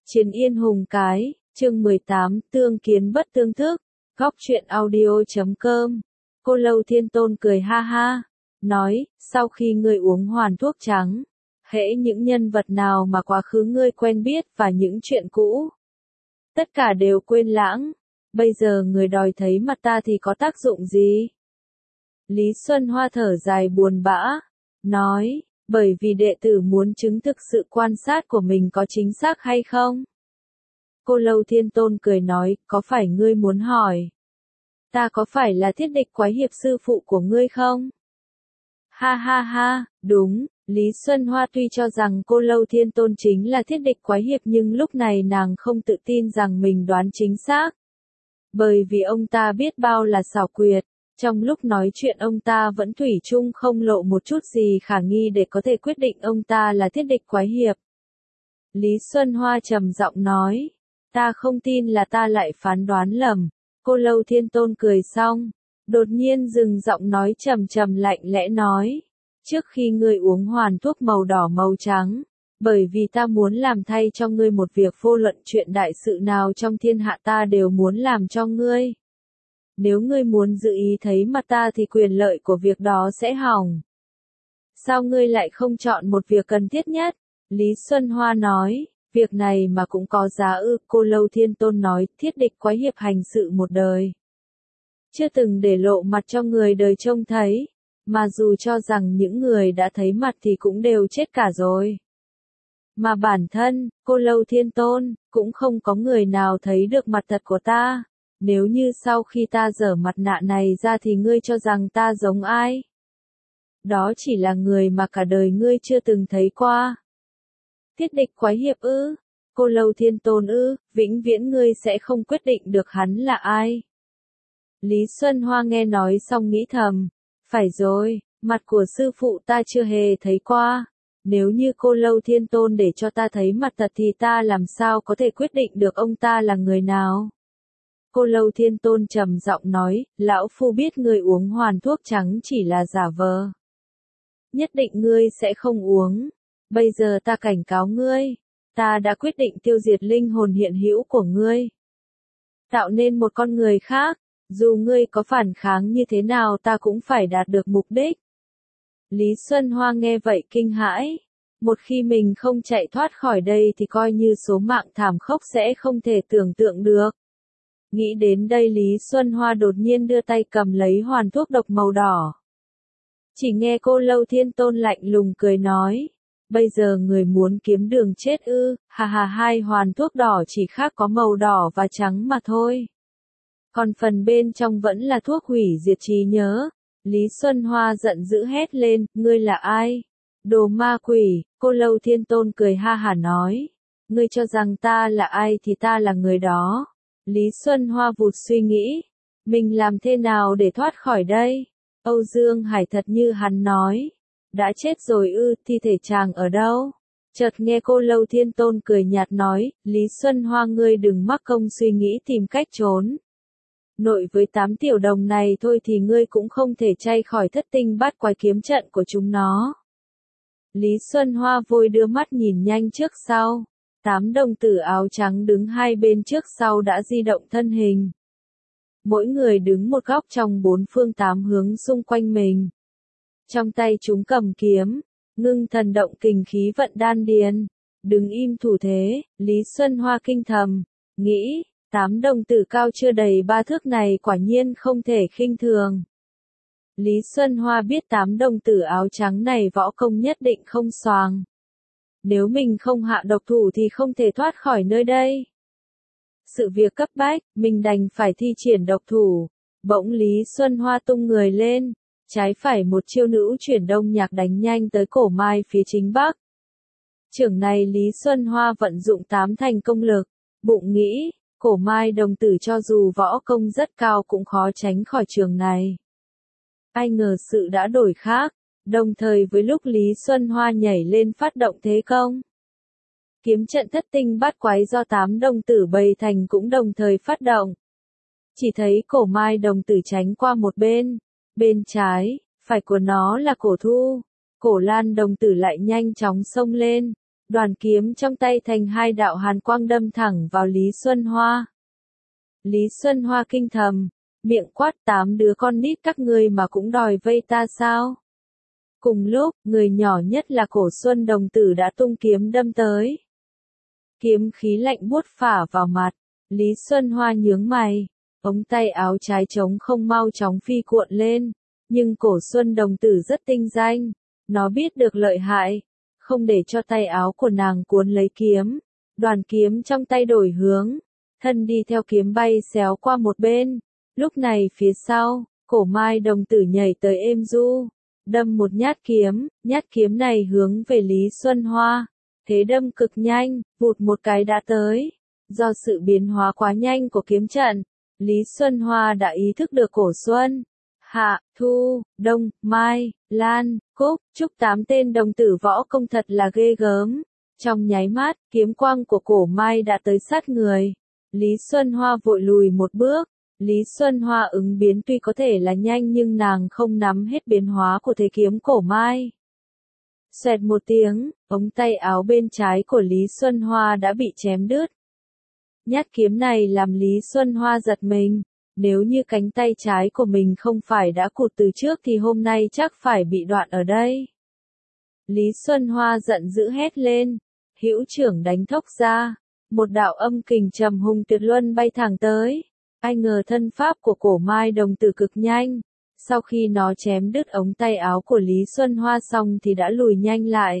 Chiến Yên Hùng Cái, chương 18, tương kiến bất tương thức, góc truyện audio.com. Cô Lâu Thiên Tôn cười ha ha, nói, sau khi ngươi uống hoàn thuốc trắng, hễ những nhân vật nào mà quá khứ ngươi quen biết và những chuyện cũ, tất cả đều quên lãng, bây giờ người đòi thấy mặt ta thì có tác dụng gì? Lý Xuân Hoa thở dài buồn bã, nói, bởi vì đệ tử muốn chứng thực sự quan sát của mình có chính xác hay không? Cô Lâu Thiên Tôn cười nói, có phải ngươi muốn hỏi? Ta có phải là thiết địch quái hiệp sư phụ của ngươi không? Ha ha ha, đúng, Lý Xuân Hoa tuy cho rằng cô Lâu Thiên Tôn chính là thiết địch quái hiệp nhưng lúc này nàng không tự tin rằng mình đoán chính xác. Bởi vì ông ta biết bao là xảo quyệt, trong lúc nói chuyện ông ta vẫn thủy chung không lộ một chút gì khả nghi để có thể quyết định ông ta là thiết địch quái hiệp. Lý Xuân Hoa trầm giọng nói, ta không tin là ta lại phán đoán lầm. Cô Lâu Thiên Tôn cười xong, đột nhiên dừng giọng nói trầm trầm lạnh lẽ nói, trước khi ngươi uống hoàn thuốc màu đỏ màu trắng, bởi vì ta muốn làm thay cho ngươi một việc vô luận chuyện đại sự nào trong thiên hạ ta đều muốn làm cho ngươi. Nếu ngươi muốn giữ ý thấy mặt ta thì quyền lợi của việc đó sẽ hỏng. Sao ngươi lại không chọn một việc cần thiết nhất? Lý Xuân Hoa nói, việc này mà cũng có giá ư? Cô Lâu Thiên Tôn nói, thiết địch quái hiệp hành sự một đời, chưa từng để lộ mặt cho người đời trông thấy, mà dù cho rằng những người đã thấy mặt thì cũng đều chết cả rồi. Mà bản thân, cô Lâu Thiên Tôn, cũng không có người nào thấy được mặt thật của ta. Nếu như sau khi ta giở mặt nạ này ra thì ngươi cho rằng ta giống ai? Đó chỉ là người mà cả đời ngươi chưa từng thấy qua. Thiết địch quái hiệp ư? Cô Lâu Thiên Tôn ư? Vĩnh viễn ngươi sẽ không quyết định được hắn là ai. Lý Xuân Hoa nghe nói xong nghĩ thầm, phải rồi, mặt của sư phụ ta chưa hề thấy qua. Nếu như cô Lâu Thiên Tôn để cho ta thấy mặt thật thì ta làm sao có thể quyết định được ông ta là người nào? Cô Lâu Thiên Tôn trầm giọng nói, lão phu biết ngươi uống hoàn thuốc trắng chỉ là giả vờ. Nhất định ngươi sẽ không uống. Bây giờ ta cảnh cáo ngươi, ta đã quyết định tiêu diệt linh hồn hiện hữu của ngươi. Tạo nên một con người khác, dù ngươi có phản kháng như thế nào ta cũng phải đạt được mục đích. Lý Xuân Hoa nghe vậy kinh hãi. Một khi mình không chạy thoát khỏi đây thì coi như số mạng thảm khốc sẽ không thể tưởng tượng được. Nghĩ đến đây Lý Xuân Hoa đột nhiên đưa tay cầm lấy hoàn thuốc độc màu đỏ. Chỉ nghe cô Lâu Thiên Tôn lạnh lùng cười nói, bây giờ người muốn kiếm đường chết ư? Ha ha, hai hoàn thuốc đỏ chỉ khác có màu đỏ và trắng mà thôi. Còn phần bên trong vẫn là thuốc hủy diệt trí nhớ. Lý Xuân Hoa giận dữ hét lên, ngươi là ai? Đồ ma quỷ. Cô Lâu Thiên Tôn cười ha hả nói, ngươi cho rằng ta là ai thì ta là người đó. Lý Xuân Hoa vụt suy nghĩ, mình làm thế nào để thoát khỏi đây? Âu Dương Hải thật như hắn nói, đã chết rồi ư? Thi thể chàng ở đâu? Chợt nghe cô Lâu Thiên Tôn cười nhạt nói, Lý Xuân Hoa ngươi đừng mắc công suy nghĩ tìm cách trốn. Nội với 8 tiểu đồng này thôi thì ngươi cũng không thể chay khỏi thất tinh bát quái kiếm trận của chúng nó. Lý Xuân Hoa vội đưa mắt nhìn nhanh trước sau. 8 đồng tử áo trắng đứng hai bên trước sau đã di động thân hình. Mỗi người đứng một góc trong 4 phương 8 hướng xung quanh mình. Trong tay chúng cầm kiếm, ngưng thần động kình khí vận đan điền. Đứng im thủ thế, Lý Xuân Hoa kinh thầm, nghĩ, 8 đồng tử cao chưa đầy 3 thước này quả nhiên không thể khinh thường. Lý Xuân Hoa biết 8 đồng tử áo trắng này võ công nhất định không xoàng. Nếu mình không hạ độc thủ thì không thể thoát khỏi nơi đây. Sự việc cấp bách, mình đành phải thi triển độc thủ. Bỗng Lý Xuân Hoa tung người lên, trái phải một chiêu nữ chuyển đông nhạc đánh nhanh tới cổ mai phía chính bắc. Chưởng này Lý Xuân Hoa vận dụng 8 thành công lực, bụng nghĩ, cổ mai đồng tử cho dù võ công rất cao cũng khó tránh khỏi trường này. Ai ngờ sự đã đổi khác. Đồng thời với lúc Lý Xuân Hoa nhảy lên phát động thế công, kiếm trận thất tinh bát quái do 8 đồng tử bày thành cũng đồng thời phát động. Chỉ thấy cổ mai đồng tử tránh qua một bên, bên trái, phải của nó là cổ thu, cổ lan đồng tử lại nhanh chóng xông lên, đoàn kiếm trong tay thành hai đạo hàn quang đâm thẳng vào Lý Xuân Hoa. Lý Xuân Hoa kinh thầm, miệng quát, 8 đứa con nít các ngươi mà cũng đòi vây ta sao? Cùng lúc, người nhỏ nhất là Cổ Xuân đồng tử đã tung kiếm đâm tới. Kiếm khí lạnh buốt phả vào mặt, Lý Xuân Hoa nhướng mày, ống tay áo trái trống không mau chóng phi cuộn lên, nhưng Cổ Xuân đồng tử rất tinh danh, nó biết được lợi hại, không để cho tay áo của nàng cuốn lấy kiếm, đoàn kiếm trong tay đổi hướng, thân đi theo kiếm bay xéo qua một bên, lúc này phía sau, Cổ Mai đồng tử nhảy tới êm du, đâm một nhát kiếm này hướng về Lý Xuân Hoa, thế đâm cực nhanh, vụt một cái đã tới, do sự biến hóa quá nhanh của kiếm trận, Lý Xuân Hoa đã ý thức được Cổ Xuân, Hạ, Thu, Đông, Mai, Lan, Cúc, Trúc 8 tên đồng tử võ công thật là ghê gớm. Trong nháy mắt, kiếm quang của Cổ Mai đã tới sát người. Lý Xuân Hoa vội lùi một bước. Lý Xuân Hoa ứng biến tuy có thể là nhanh nhưng nàng không nắm hết biến hóa của thế kiếm Cổ Mai. Xoẹt một tiếng, ống tay áo bên trái của Lý Xuân Hoa đã bị chém đứt. Nhát kiếm này làm Lý Xuân Hoa giật mình. Nếu như cánh tay trái của mình không phải đã cụt từ trước thì hôm nay chắc phải bị đoạn ở đây. Lý Xuân Hoa giận dữ hét lên, hữu trưởng đánh thốc ra, một đạo âm kình trầm hùng tuyệt luân bay thẳng tới. Ai ngờ thân pháp của Cổ Mai đồng tử cực nhanh, sau khi nó chém đứt ống tay áo của Lý Xuân Hoa xong thì đã lùi nhanh lại.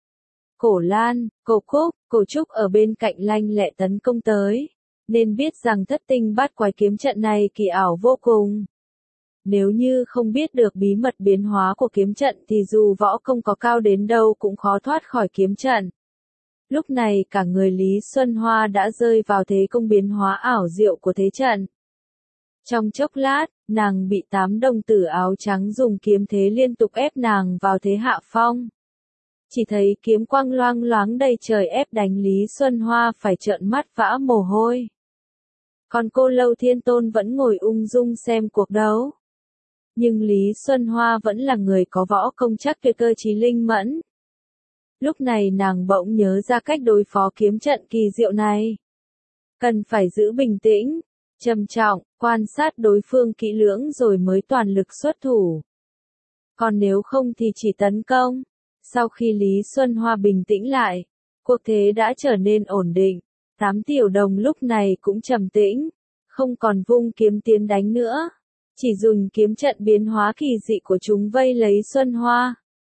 Cổ Lan, Cổ Cúc, Cổ Trúc ở bên cạnh lanh lẹ tấn công tới. Nên biết rằng thất tinh bát quái kiếm trận này kỳ ảo vô cùng. Nếu như không biết được bí mật biến hóa của kiếm trận thì dù võ công có cao đến đâu cũng khó thoát khỏi kiếm trận. Lúc này cả người Lý Xuân Hoa đã rơi vào thế công biến hóa ảo diệu của thế trận. Trong chốc lát, nàng bị 8 đồng tử áo trắng dùng kiếm thế liên tục ép nàng vào thế hạ phong. Chỉ thấy kiếm quang loang loáng đầy trời ép đánh Lý Xuân Hoa phải trợn mắt vã mồ hôi. Còn Cô Lâu Thiên Tôn vẫn ngồi ung dung xem cuộc đấu. Nhưng Lý Xuân Hoa vẫn là người có võ công chắc tuyệt, cơ trí linh mẫn. Lúc này nàng bỗng nhớ ra cách đối phó kiếm trận kỳ diệu này. Cần phải giữ bình tĩnh, trầm trọng, quan sát đối phương kỹ lưỡng rồi mới toàn lực xuất thủ. Còn nếu không thì chỉ tấn công. Sau khi Lý Xuân Hoa bình tĩnh lại, cuộc thế đã trở nên ổn định. 8 tiểu đồng lúc này cũng trầm tĩnh, không còn vung kiếm tiến đánh nữa, chỉ dùng kiếm trận biến hóa kỳ dị của chúng vây lấy Xuân Hoa.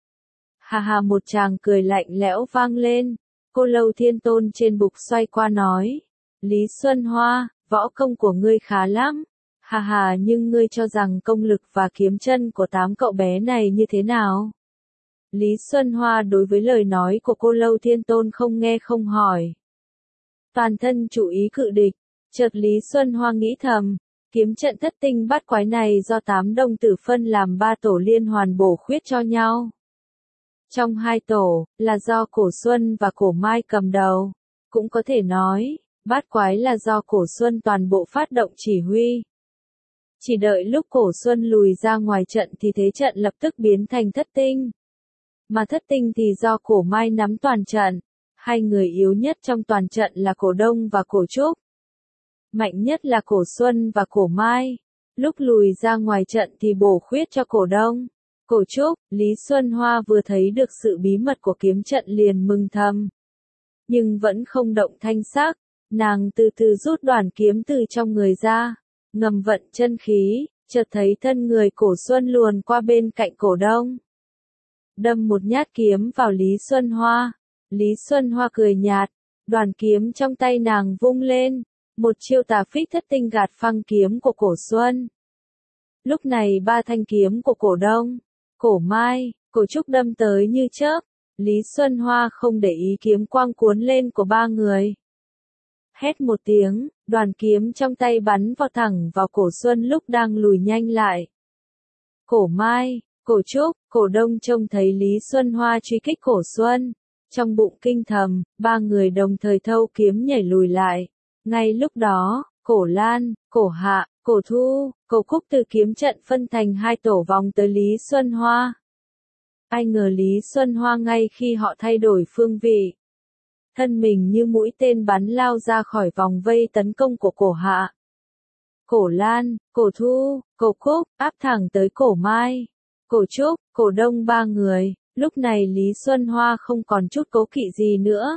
Hà hà, một tràng cười lạnh lẽo vang lên, Cô Lâu Thiên Tôn trên bục xoay qua nói, Lý Xuân Hoa, võ công của ngươi khá lắm, hà hà, nhưng ngươi cho rằng công lực và kiếm chân của 8 cậu bé này như thế nào? Lý Xuân Hoa đối với lời nói của Cô Lâu Thiên Tôn không nghe không hỏi. Toàn thân chú ý cự địch, chợt Lý Xuân Hoa nghĩ thầm, kiếm trận thất tinh bát quái này do 8 đồng tử phân làm 3 tổ liên hoàn bổ khuyết cho nhau. Trong 2 tổ, là do Cổ Xuân và Cổ Mai cầm đầu. Cũng có thể nói, bát quái là do Cổ Xuân toàn bộ phát động chỉ huy. Chỉ đợi lúc Cổ Xuân lùi ra ngoài trận thì thế trận lập tức biến thành thất tinh. Mà thất tinh thì do Cổ Mai nắm toàn trận. 2 người yếu nhất trong toàn trận là Cổ Đông và Cổ Trúc. Mạnh nhất là Cổ Xuân và Cổ Mai. Lúc lùi ra ngoài trận thì bổ khuyết cho Cổ Đông, Cổ Trúc. Lý Xuân Hoa vừa thấy được sự bí mật của kiếm trận liền mừng thầm. Nhưng vẫn không động thanh sắc, nàng từ từ rút đoàn kiếm từ trong người ra, ngầm vận chân khí, chợt thấy thân người Cổ Xuân luồn qua bên cạnh Cổ Đông. Đâm một nhát kiếm vào Lý Xuân Hoa. Lý Xuân Hoa cười nhạt, đoàn kiếm trong tay nàng vung lên, một chiêu tà phích thất tinh gạt phăng kiếm của Cổ Xuân. Lúc này 3 thanh kiếm của Cổ Đông, Cổ Mai, Cổ Trúc đâm tới như chớp, Lý Xuân Hoa không để ý kiếm quang cuốn lên của 3 người. Hét một tiếng, đoàn kiếm trong tay bắn vào thẳng vào Cổ Xuân lúc đang lùi nhanh lại. Cổ Mai, Cổ Trúc, Cổ Đông trông thấy Lý Xuân Hoa truy kích Cổ Xuân. Trong bụng kinh thầm, 3 người đồng thời thâu kiếm nhảy lùi lại. Ngay lúc đó, Cổ Lan, Cổ Hạ, Cổ Thu, Cổ Cúc từ kiếm trận phân thành 2 tổ vòng tới Lý Xuân Hoa. Ai ngờ Lý Xuân Hoa ngay khi họ thay đổi phương vị, thân mình như mũi tên bắn lao ra khỏi vòng vây tấn công của Cổ Hạ. Cổ Lan, Cổ Thu, Cổ Cúc, áp thẳng tới Cổ Mai, Cổ Trúc, Cổ Đông ba người, lúc này Lý Xuân Hoa không còn chút cố kỵ gì nữa.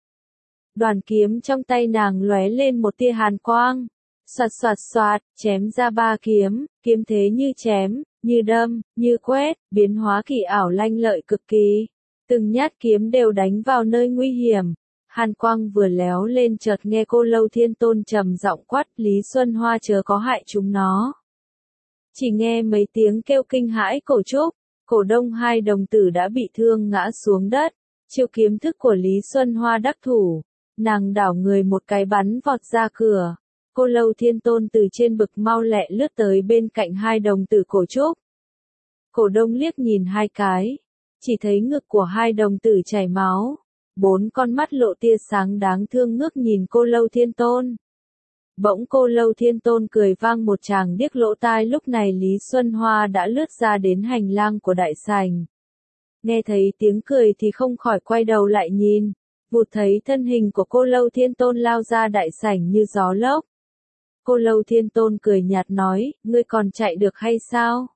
Đoàn kiếm trong tay nàng lóe lên một tia hàn quang, xoạt xoạt xoạt, chém ra ba kiếm, kiếm thế như chém, như đâm, như quét, biến hóa kỳ ảo lanh lợi cực kỳ. Từng nhát kiếm đều đánh vào nơi nguy hiểm. Hàn quang vừa léo lên chợt nghe Cô Lâu Thiên Tôn trầm giọng quát, Lý Xuân Hoa chớ có hại chúng nó. Chỉ nghe mấy tiếng kêu kinh hãi, Cổ Trúc, Cổ Đông hai đồng tử đã bị thương ngã xuống đất. Chiêu kiếm thức của Lý Xuân Hoa đắc thủ, nàng đảo người một cái bắn vọt ra cửa. Cô Lâu Thiên Tôn từ trên bực mau lẹ lướt tới bên cạnh hai đồng tử Cổ Trúc. Cổ Đông liếc nhìn hai cái, chỉ thấy ngực của hai đồng tử chảy máu. Bốn con mắt lộ tia sáng đáng thương ngước nhìn Cô Lâu Thiên Tôn. Bỗng Cô Lâu Thiên Tôn cười vang một tràng điếc lỗ tai, lúc này Lý Xuân Hoa đã lướt ra đến hành lang của đại sảnh. Nghe thấy tiếng cười thì không khỏi quay đầu lại nhìn, vụt thấy thân hình của Cô Lâu Thiên Tôn lao ra đại sảnh như gió lốc. Cô Lâu Thiên Tôn cười nhạt nói, ngươi còn chạy được hay sao?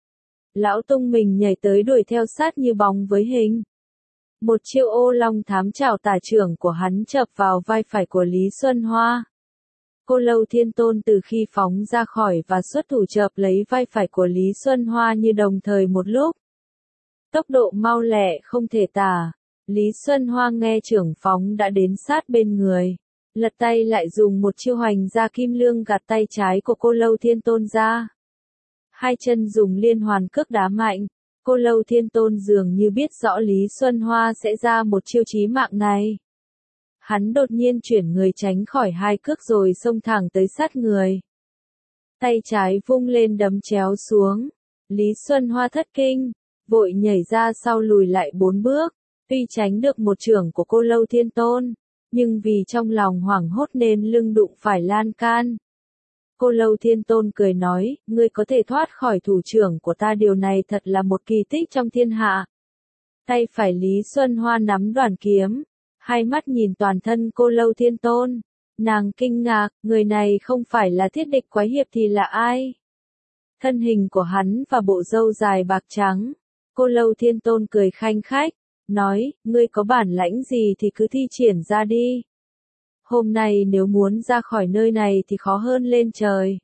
Lão tung mình nhảy tới đuổi theo sát như bóng với hình. Một chiêu ô long thám chảo tả trưởng của hắn chập vào vai phải của Lý Xuân Hoa. Cô Lâu Thiên Tôn từ khi phóng ra khỏi và xuất thủ chập lấy vai phải của Lý Xuân Hoa như đồng thời một lúc. Tốc độ mau lẹ không thể tả. Lý Xuân Hoa nghe trưởng phóng đã đến sát bên người. Lật tay lại dùng một chiêu hoành ra kim lương gạt tay trái của Cô Lâu Thiên Tôn ra. Hai chân dùng liên hoàn cước đá mạnh. Cô Lâu Thiên Tôn dường như biết rõ Lý Xuân Hoa sẽ ra một chiêu chí mạng này. Hắn đột nhiên chuyển người tránh khỏi hai cước rồi xông thẳng tới sát người. Tay trái vung lên đấm chéo xuống. Lý Xuân Hoa thất kinh, vội nhảy ra sau lùi lại 4 bước. Tuy tránh được một chưởng của Cô Lâu Thiên Tôn, nhưng vì trong lòng hoảng hốt nên lưng đụng phải lan can. Cô Lâu Thiên Tôn cười nói, ngươi có thể thoát khỏi thủ trưởng của ta, điều này thật là một kỳ tích trong thiên hạ. Tay phải Lý Xuân Hoa nắm đoàn kiếm, hai mắt nhìn toàn thân Cô Lâu Thiên Tôn. Nàng kinh ngạc, người này không phải là thiết địch quái hiệp thì là ai? Thân hình của hắn và bộ râu dài bạc trắng. Cô Lâu Thiên Tôn cười khanh khách, nói, ngươi có bản lãnh gì thì cứ thi triển ra đi. Hôm nay nếu muốn ra khỏi nơi này thì khó hơn lên trời.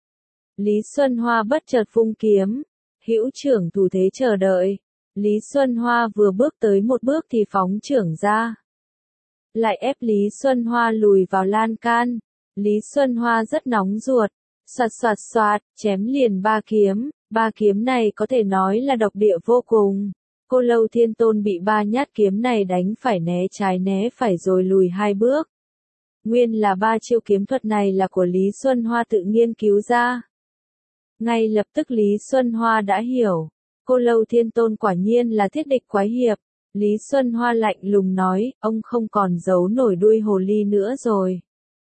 Lý Xuân Hoa bất chợt vung kiếm, hữu trưởng thủ thế chờ đợi. Lý Xuân Hoa vừa bước tới một bước thì phóng trưởng ra. Lại ép Lý Xuân Hoa lùi vào lan can. Lý Xuân Hoa rất nóng ruột. Xoạt xoạt xoạt, chém liền ba kiếm này có thể nói là độc địa vô cùng. Cô Lâu Thiên Tôn bị ba nhát kiếm này đánh phải né trái né phải rồi lùi 2 bước. Nguyên là 3 chiêu kiếm thuật này là của Lý Xuân Hoa tự nghiên cứu ra. Ngay lập tức Lý Xuân Hoa đã hiểu. Cô Lâu Thiên Tôn quả nhiên là thiết địch quái hiệp. Lý Xuân Hoa lạnh lùng nói, ông không còn giấu nổi đuôi hồ ly nữa rồi.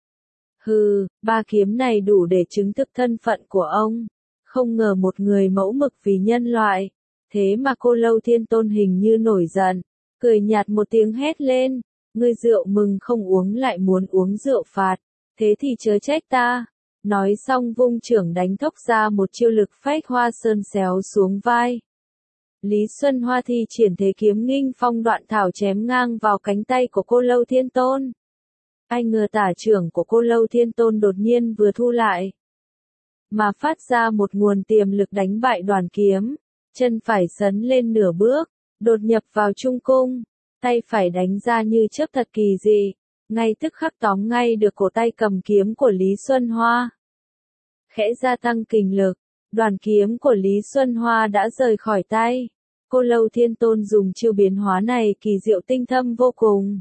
Hừ, 3 kiếm này đủ để chứng thực thân phận của ông. Không ngờ một người mẫu mực vì nhân loại. Thế mà Cô Lâu Thiên Tôn hình như nổi giận. Cười nhạt một tiếng hét lên. Ngươi rượu mừng không uống lại muốn uống rượu phạt. Thế thì chớ trách ta. Nói xong vung trưởng đánh thốc ra một chiêu lực phách hoa sơn xéo xuống vai. Lý Xuân Hoa thi triển thế kiếm nghinh phong đoạn thảo chém ngang vào cánh tay của Cô Lâu Thiên Tôn. Ai ngờ tả trưởng của Cô Lâu Thiên Tôn đột nhiên vừa thu lại, mà phát ra một nguồn tiềm lực đánh bại đoàn kiếm. Chân phải sấn lên nửa bước, đột nhập vào trung cung, tay phải đánh ra như chớp thật kỳ dị, ngay tức khắc tóm ngay được cổ tay cầm kiếm của Lý Xuân Hoa. Khẽ gia tăng kình lực, đoàn kiếm của Lý Xuân Hoa đã rời khỏi tay. Cô Lâu Thiên Tôn dùng chiêu biến hóa này kỳ diệu tinh thâm vô cùng.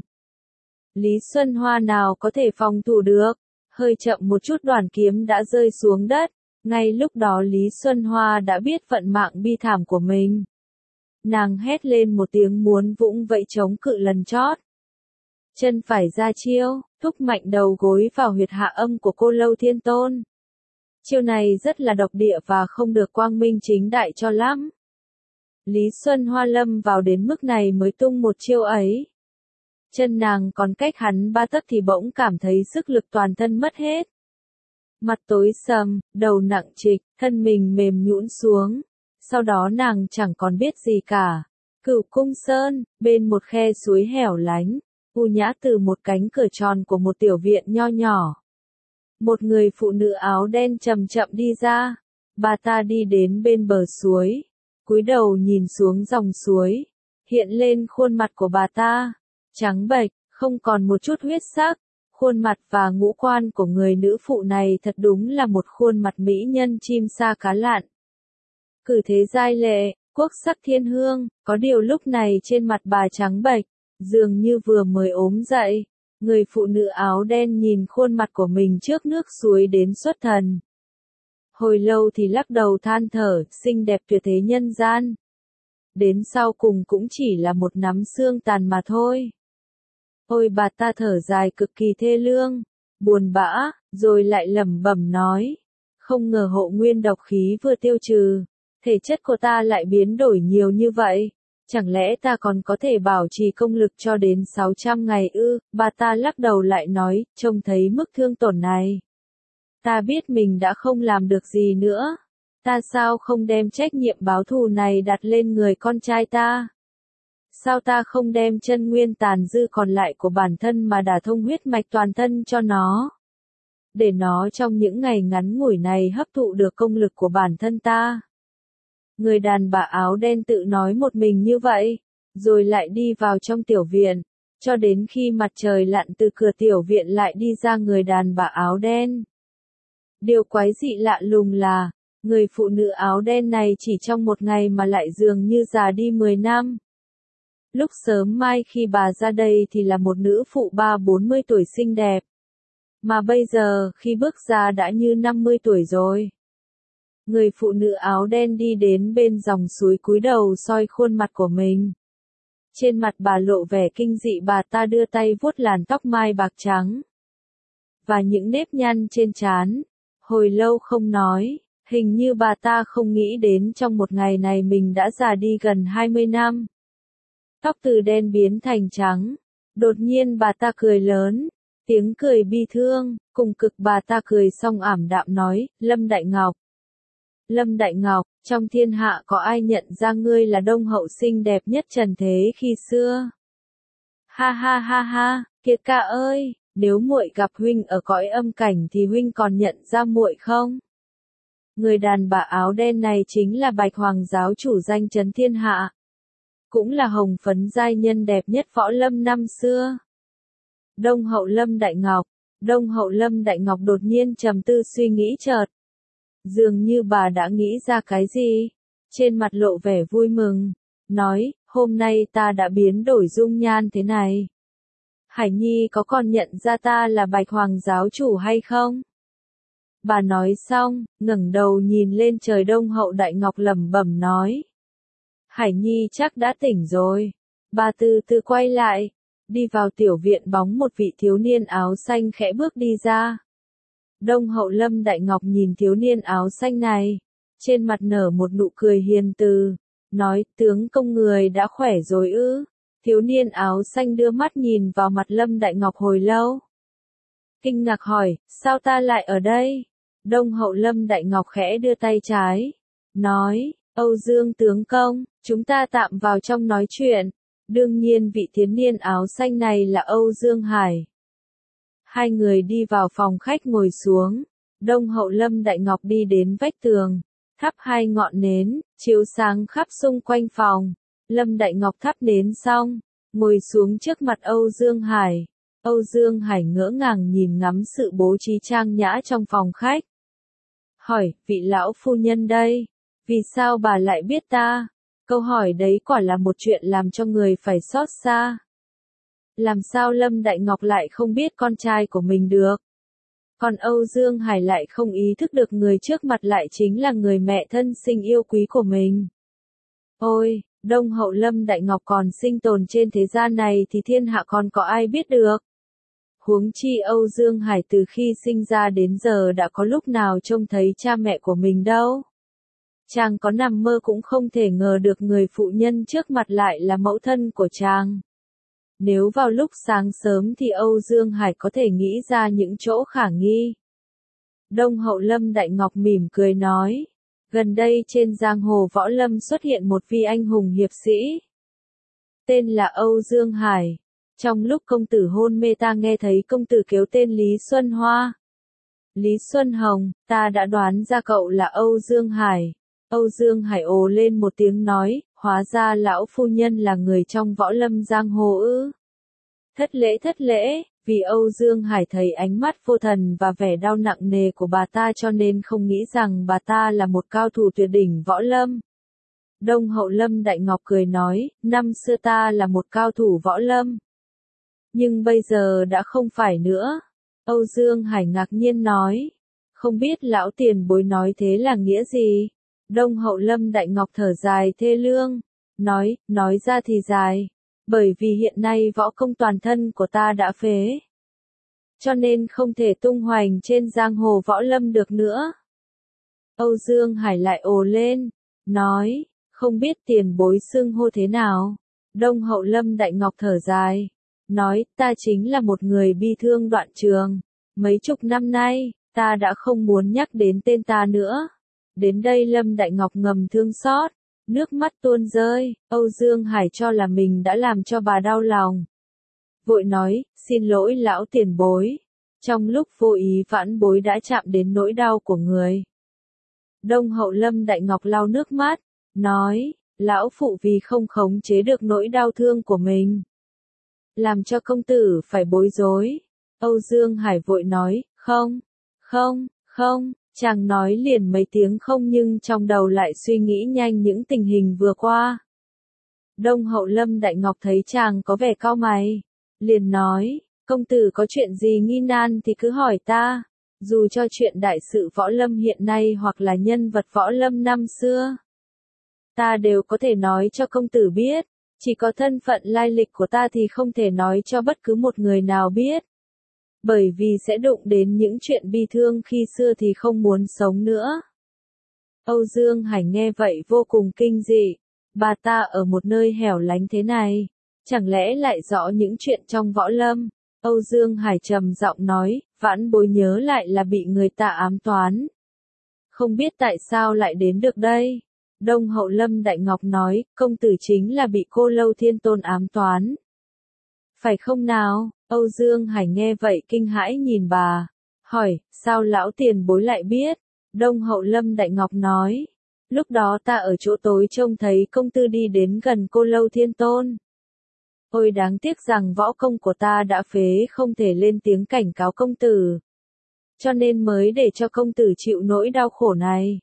Lý Xuân Hoa nào có thể phòng thủ được, hơi chậm một chút đoàn kiếm đã rơi xuống đất. Ngay lúc đó Lý Xuân Hoa đã biết vận mạng bi thảm của mình. Nàng hét lên một tiếng muốn vũng vậy chống cự lần chót. Chân phải ra chiêu, thúc mạnh đầu gối vào huyệt hạ âm của Cô Lâu Thiên Tôn. Chiêu này rất là độc địa và không được quang minh chính đại cho lắm. Lý Xuân Hoa lâm vào đến mức này mới tung một chiêu ấy. Chân nàng còn cách hắn 3 tấc thì bỗng cảm thấy sức lực toàn thân mất hết. Mặt tối sầm, đầu nặng trịch, thân mình mềm nhũn xuống. Sau đó nàng chẳng còn biết gì cả. Cửu Cung Sơn, bên một khe suối hẻo lánh, u nhã từ một cánh cửa tròn của một tiểu viện nho nhỏ. Một người phụ nữ áo đen chậm chậm đi ra. Bà ta đi đến bên bờ suối, cúi đầu nhìn xuống dòng suối. Hiện lên khuôn mặt của bà ta, trắng bệch, không còn một chút huyết sắc. Khuôn mặt và ngũ quan của người nữ phụ này thật đúng là một khuôn mặt mỹ nhân chim sa cá lặn. Cử thế giai lệ, quốc sắc thiên hương, có điều lúc này trên mặt bà trắng bệch, dường như vừa mới ốm dậy. Người phụ nữ áo đen nhìn khuôn mặt của mình trước nước suối đến xuất thần. Hồi lâu thì lắc đầu than thở, xinh đẹp tuyệt thế nhân gian. Đến sau cùng cũng chỉ là một nắm xương tàn mà thôi. Ôi bà ta thở dài cực kỳ thê lương, buồn bã, rồi lại lẩm bẩm nói. Không ngờ hộ nguyên độc khí vừa tiêu trừ, thể chất của ta lại biến đổi nhiều như vậy. Chẳng lẽ ta còn có thể bảo trì công lực cho đến 600 ngày ư? Bà ta lắc đầu lại nói, trông thấy mức thương tổn này. Ta biết mình đã không làm được gì nữa. Ta sao không đem trách nhiệm báo thù này đặt lên người con trai ta? Sao ta không đem chân nguyên tàn dư còn lại của bản thân mà đả thông huyết mạch toàn thân cho nó? Để nó trong những ngày ngắn ngủi này hấp thụ được công lực của bản thân ta. Người đàn bà áo đen tự nói một mình như vậy, rồi lại đi vào trong tiểu viện, cho đến khi mặt trời lặn từ cửa tiểu viện lại đi ra người đàn bà áo đen. Điều quái dị lạ lùng là, người phụ nữ áo đen này chỉ trong một ngày mà lại dường như già đi 10 năm. Lúc sớm mai khi bà ra đây thì là một nữ phụ 30-40 tuổi xinh đẹp. Mà bây giờ khi bước ra đã như 50 tuổi rồi. Người phụ nữ áo đen đi đến bên dòng suối cúi đầu soi khuôn mặt của mình. Trên mặt bà lộ vẻ kinh dị, bà ta đưa tay vuốt làn tóc mai bạc trắng. Và những nếp nhăn trên trán. Hồi lâu không nói, hình như bà ta không nghĩ đến trong một ngày này mình đã già đi gần 20 năm. Tóc từ đen biến thành trắng. Đột nhiên bà ta cười lớn, tiếng cười bi thương, cùng cực bà ta cười xong ảm đạm nói, Lâm Đại Ngọc. Lâm Đại Ngọc, trong thiên hạ có ai nhận ra ngươi là đông hậu xinh đẹp nhất trần thế khi xưa? Ha ha ha ha, Kiệt ca ơi, nếu muội gặp huynh ở cõi âm cảnh thì huynh còn nhận ra muội không? Người đàn bà áo đen này chính là Bạch Hoàng giáo chủ danh chấn thiên hạ. Cũng là hồng phấn giai nhân đẹp nhất võ lâm năm xưa. Đông hậu Lâm Đại Ngọc. Đông hậu Lâm Đại Ngọc đột nhiên trầm tư suy nghĩ chợt. Dường như bà đã nghĩ ra cái gì. Trên mặt lộ vẻ vui mừng. Nói, hôm nay ta đã biến đổi dung nhan thế này. Hải Nhi có còn nhận ra ta là Bạch Hoàng giáo chủ hay không? Bà nói xong, ngẩng đầu nhìn lên trời. Đông hậu Đại Ngọc lẩm bẩm nói. Hải Nhi chắc đã tỉnh rồi. Bà từ từ quay lại, đi vào tiểu viện bóng một vị thiếu niên áo xanh khẽ bước đi ra. Đông hậu Lâm Đại Ngọc nhìn thiếu niên áo xanh này, trên mặt nở một nụ cười hiền từ, nói, tướng công người đã khỏe rồi ư? Thiếu niên áo xanh đưa mắt nhìn vào mặt Lâm Đại Ngọc hồi lâu. Kinh ngạc hỏi, sao ta lại ở đây? Đông hậu Lâm Đại Ngọc khẽ đưa tay trái, nói, Âu Dương tướng công, chúng ta tạm vào trong nói chuyện. Đương nhiên vị thiếu niên áo xanh này là Âu Dương Hải. Hai người đi vào phòng khách ngồi xuống. Đông hậu Lâm Đại Ngọc đi đến vách tường, thắp hai ngọn nến, chiếu sáng khắp xung quanh phòng. Lâm Đại Ngọc thắp nến xong, ngồi xuống trước mặt Âu Dương Hải. Âu Dương Hải ngỡ ngàng nhìn ngắm sự bố trí trang nhã trong phòng khách. Hỏi, vị lão phu nhân đây, vì sao bà lại biết ta? Câu hỏi đấy quả là một chuyện làm cho người phải xót xa. Làm sao Lâm Đại Ngọc lại không biết con trai của mình được? Còn Âu Dương Hải lại không ý thức được người trước mặt lại chính là người mẹ thân sinh yêu quý của mình. Ôi, Đông hậu Lâm Đại Ngọc còn sinh tồn trên thế gian này thì thiên hạ còn có ai biết được? Huống chi Âu Dương Hải từ khi sinh ra đến giờ đã có lúc nào trông thấy cha mẹ của mình đâu. Chàng có nằm mơ cũng không thể ngờ được người phụ nhân trước mặt lại là mẫu thân của chàng. Nếu vào lúc sáng sớm thì Âu Dương Hải có thể nghĩ ra những chỗ khả nghi. Đông Hậu Lâm Đại Ngọc mỉm cười nói, gần đây trên giang hồ võ lâm xuất hiện một vị anh hùng hiệp sĩ. Tên là Âu Dương Hải. Trong lúc công tử hôn mê ta nghe thấy công tử kêu tên Lý Xuân Hoa. Lý Xuân Hồng, ta đã đoán ra cậu là Âu Dương Hải. Âu Dương Hải ồ lên một tiếng nói, hóa ra lão phu nhân là người trong võ lâm giang hồ ư. Thất lễ, vì Âu Dương Hải thấy ánh mắt vô thần và vẻ đau nặng nề của bà ta cho nên không nghĩ rằng bà ta là một cao thủ tuyệt đỉnh võ lâm. Đông Hậu Lâm Đại Ngọc cười nói, năm xưa ta là một cao thủ võ lâm. Nhưng bây giờ đã không phải nữa. Âu Dương Hải ngạc nhiên nói, không biết lão tiền bối nói thế là nghĩa gì? Đông Hậu Lâm Đại Ngọc thở dài thê lương, nói ra thì dài, bởi vì hiện nay võ công toàn thân của ta đã phế. Cho nên không thể tung hoành trên giang hồ võ lâm được nữa. Âu Dương Hải lại ồ lên, nói, không biết tiền bối xưng hô thế nào? Đông Hậu Lâm Đại Ngọc thở dài, nói, ta chính là một người bi thương đoạn trường. Mấy chục năm nay, ta đã không muốn nhắc đến tên ta nữa. Đến đây Lâm Đại Ngọc ngầm thương xót, nước mắt tuôn rơi, Âu Dương Hải cho là mình đã làm cho bà đau lòng. Vội nói, xin lỗi lão tiền bối. Trong lúc vô ý vãn bối đã chạm đến nỗi đau của người. Đông Hậu Lâm Đại Ngọc lau nước mắt, nói, lão phụ vì không khống chế được nỗi đau thương của mình, làm cho công tử phải bối rối. Âu Dương Hải vội nói, không, chàng nói liền mấy tiếng không nhưng trong đầu lại suy nghĩ nhanh những tình hình vừa qua. Đông Hậu Lâm Đại Ngọc thấy chàng có vẻ cau mày, liền nói, công tử có chuyện gì nghi nan thì cứ hỏi ta, dù cho chuyện đại sự võ lâm hiện nay hoặc là nhân vật võ lâm năm xưa. Ta đều có thể nói cho công tử biết, chỉ có thân phận lai lịch của ta thì không thể nói cho bất cứ một người nào biết. Bởi vì sẽ đụng đến những chuyện bi thương khi xưa thì không muốn sống nữa. Âu Dương Hải nghe vậy vô cùng kinh dị, bà ta ở một nơi hẻo lánh thế này, chẳng lẽ lại rõ những chuyện trong võ lâm? Âu Dương Hải trầm giọng nói, vãn bối nhớ lại là bị người ta ám toán. Không biết tại sao lại đến được đây? Đông Hậu Lâm Đại Ngọc nói, công tử chính là bị Cô Lâu Thiên Tôn ám toán. Phải không nào? Âu Dương Hải nghe vậy kinh hãi nhìn bà, hỏi, sao lão tiền bối lại biết? Đông Hậu Lâm Đại Ngọc nói, lúc đó ta ở chỗ tối trông thấy công tử đi đến gần Cô Lâu Thiên Tôn. Ôi đáng tiếc rằng võ công của ta đã phế không thể lên tiếng cảnh cáo công tử. Cho nên mới để cho công tử chịu nỗi đau khổ này.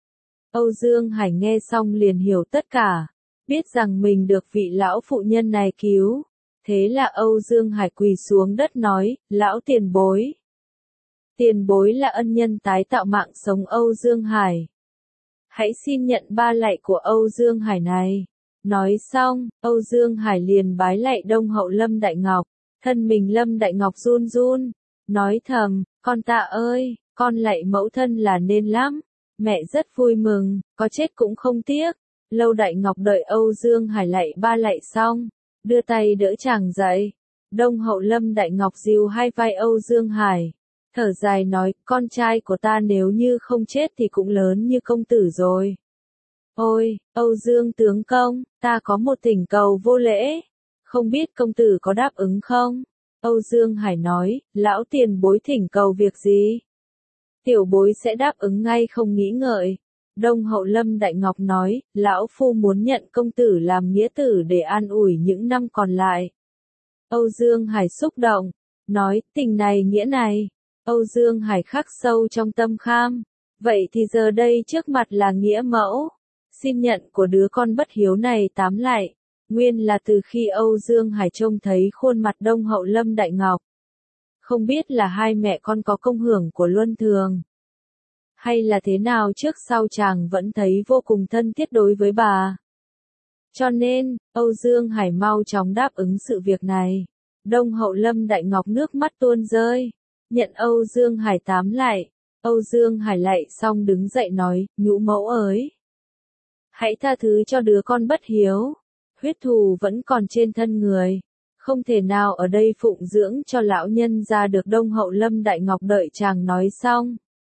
Âu Dương Hải nghe xong liền hiểu tất cả, biết rằng mình được vị lão phụ nhân này cứu. Thế là Âu Dương Hải quỳ xuống đất nói, lão tiền bối. Tiền bối là ân nhân tái tạo mạng sống Âu Dương Hải. Hãy xin nhận ba lạy của Âu Dương Hải này. Nói xong, Âu Dương Hải liền bái lạy Đông Hậu Lâm Đại Ngọc. Thân mình Lâm Đại Ngọc run run, nói thầm, con ta ơi, con lạy mẫu thân là nên lắm. Mẹ rất vui mừng, có chết cũng không tiếc. Lâu Đại Ngọc đợi Âu Dương Hải lạy ba lạy xong, đưa tay đỡ chàng dậy. Đông Hậu Lâm Đại Ngọc dìu hai vai Âu Dương Hải, thở dài nói, con trai của ta nếu như không chết thì cũng lớn như công tử rồi. Ôi, Âu Dương tướng công, ta có một thỉnh cầu vô lễ, không biết công tử có đáp ứng không? Âu Dương Hải nói, lão tiền bối thỉnh cầu việc gì? Tiểu bối sẽ đáp ứng ngay không nghĩ ngợi. Đông Hậu Lâm Đại Ngọc nói, lão phu muốn nhận công tử làm nghĩa tử để an ủi những năm còn lại. Âu Dương Hải xúc động, nói, tình này nghĩa này. Âu Dương Hải khắc sâu trong tâm kham. Vậy thì giờ đây trước mặt là nghĩa mẫu. Xin nhận của đứa con bất hiếu này tám lại. Nguyên là từ khi Âu Dương Hải trông thấy khuôn mặt Đông Hậu Lâm Đại Ngọc. Không biết là hai mẹ con có công hưởng của luân thường. Hay là thế nào trước sau chàng vẫn thấy vô cùng thân thiết đối với bà. Cho nên, Âu Dương Hải mau chóng đáp ứng sự việc này. Đông Hậu Lâm Đại Ngọc nước mắt tuôn rơi. Nhận Âu Dương Hải tám lại. Âu Dương Hải lạy xong đứng dậy nói, nhũ mẫu ơi. Hãy tha thứ cho đứa con bất hiếu. Huyết thù vẫn còn trên thân người. không thể nào ở đây phụng dưỡng cho lão nhân ra được. Đông Hậu Lâm Đại Ngọc đợi chàng nói xong,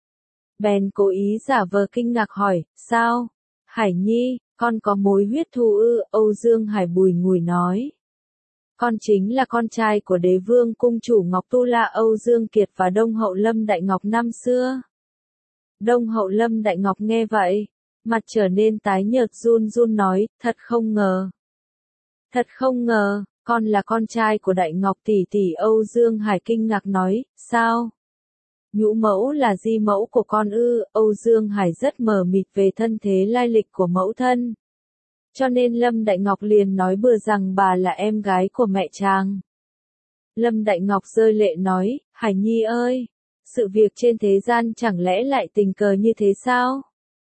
bèn cố ý giả vờ kinh ngạc hỏi, sao? Hải Nhi, con có mối huyết thù ư? Âu Dương Hải bùi ngùi nói. Con chính là con trai của đế vương cung chủ Ngọc Tu La Âu Dương Kiệt và Đông Hậu Lâm Đại Ngọc năm xưa. Đông Hậu Lâm Đại Ngọc nghe vậy, mặt trở nên tái nhợt run run nói, thật không ngờ. Thật không ngờ, con là con trai của Đại Ngọc tỷ tỷ. Âu Dương Hải kinh ngạc nói, sao? Nhũ mẫu là di mẫu của con ư? Âu Dương Hải rất mờ mịt về thân thế lai lịch của mẫu thân. Cho nên Lâm Đại Ngọc liền nói bừa rằng bà là em gái của mẹ chàng. Lâm Đại Ngọc rơi lệ nói, Hải Nhi ơi, sự việc trên thế gian chẳng lẽ lại tình cờ như thế sao?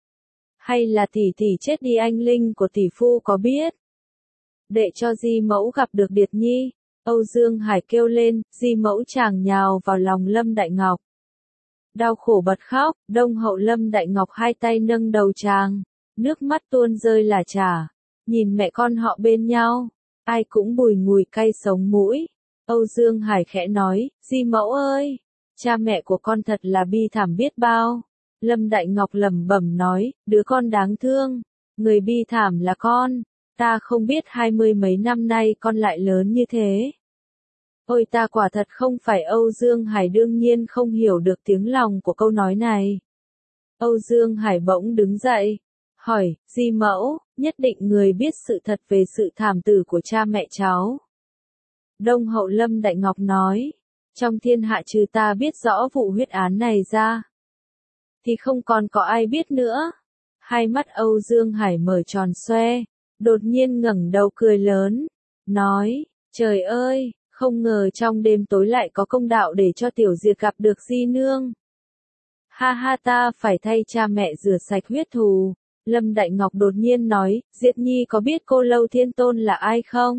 Hay là tỷ tỷ chết đi anh linh của tỷ phu có biết? Để cho di mẫu gặp được Điệt Nhi. Âu Dương Hải kêu lên, di mẫu chàng nhào vào lòng Lâm Đại Ngọc. Đau khổ bật khóc, Đông Hậu Lâm Đại Ngọc hai tay nâng đầu chàng, nước mắt tuôn rơi là chả. Nhìn mẹ con họ bên nhau, ai cũng bùi ngùi cay sống mũi. Âu Dương Hải khẽ nói, di mẫu ơi, cha mẹ của con thật là bi thảm biết bao. Lâm Đại Ngọc lẩm bẩm nói, đứa con đáng thương, người bi thảm là con, ta không biết 20 mấy năm nay con lại lớn như thế. Ôi ta quả thật không phải. Âu Dương Hải đương nhiên không hiểu được tiếng lòng của câu nói này. Âu Dương Hải bỗng đứng dậy, hỏi, di mẫu, nhất định người biết sự thật về sự thảm tử của cha mẹ cháu. Đông Hậu Lâm Đại Ngọc nói, trong thiên hạ trừ ta biết rõ vụ huyết án này ra, thì không còn có ai biết nữa. Hai mắt Âu Dương Hải mở tròn xoe, đột nhiên ngẩng đầu cười lớn, nói, trời ơi, không ngờ trong đêm tối lại có công đạo để cho Tiểu Diệt gặp được di nương. Ha ha, ta phải thay cha mẹ rửa sạch huyết thù. Lâm Đại Ngọc đột nhiên nói, Diệt Nhi có biết Cô Lâu Thiên Tôn là ai không?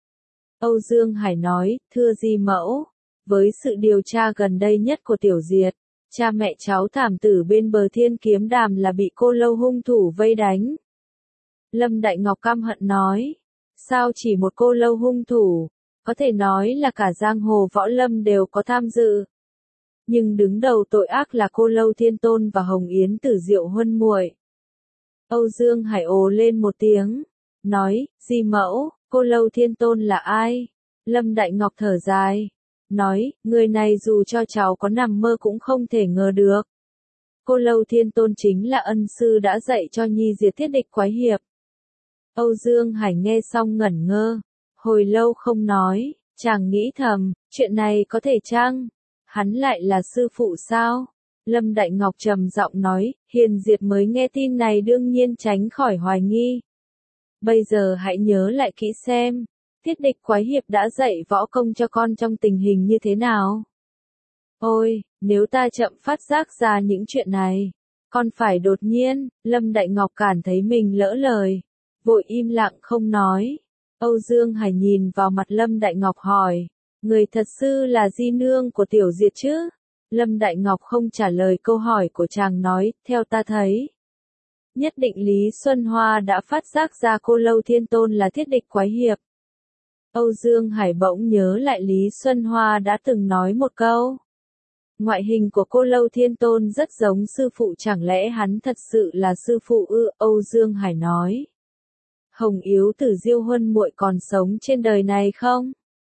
Âu Dương Hải nói, thưa di mẫu, với sự điều tra gần đây nhất của Tiểu Diệt, cha mẹ cháu thảm tử bên bờ Thiên Kiếm Đàm là bị Cô Lâu hung thủ vây đánh. Lâm Đại Ngọc căm hận nói, sao chỉ một Cô Lâu hung thủ, có thể nói là cả giang hồ võ lâm đều có tham dự. Nhưng đứng đầu tội ác là Cô Lâu Thiên Tôn và Hồng Yến Tử Diệu Huân muội. Âu Dương Hải ồ lên một tiếng, nói, di mẫu, Cô Lâu Thiên Tôn là ai? Lâm Đại Ngọc thở dài, nói, người này dù cho cháu có nằm mơ cũng không thể ngờ được. Cô Lâu Thiên Tôn chính là ân sư đã dạy cho Nhi diệt thiết địch quái hiệp. Âu Dương Hải nghe xong ngẩn ngơ, hồi lâu không nói, chàng nghĩ thầm, chuyện này có thể chăng? Hắn lại là sư phụ sao? Lâm Đại Ngọc trầm giọng nói, Hiền Diệt mới nghe tin này đương nhiên tránh khỏi hoài nghi. Bây giờ hãy nhớ lại kỹ xem, thiết địch quái hiệp đã dạy võ công cho con trong tình hình như thế nào? Ôi, nếu ta chậm phát giác ra những chuyện này, con phải đột nhiên. Lâm Đại Ngọc cảm thấy mình lỡ lời, vội im lặng không nói. Âu Dương Hải nhìn vào mặt Lâm Đại Ngọc hỏi, người thật sự là di nương của Tiểu Diệt chứ? Lâm Đại Ngọc không trả lời câu hỏi của chàng nói, theo ta thấy, nhất định Lý Xuân Hoa đã phát giác ra Cô Lâu Thiên Tôn là thiết địch quái hiệp. Âu Dương Hải bỗng nhớ lại Lý Xuân Hoa đã từng nói một câu, ngoại hình của Cô Lâu Thiên Tôn rất giống sư phụ, chẳng lẽ hắn thật sự là sư phụ ư? Âu Dương Hải nói, Hồng Yếu Tử Diêu Huân muội còn sống trên đời này không?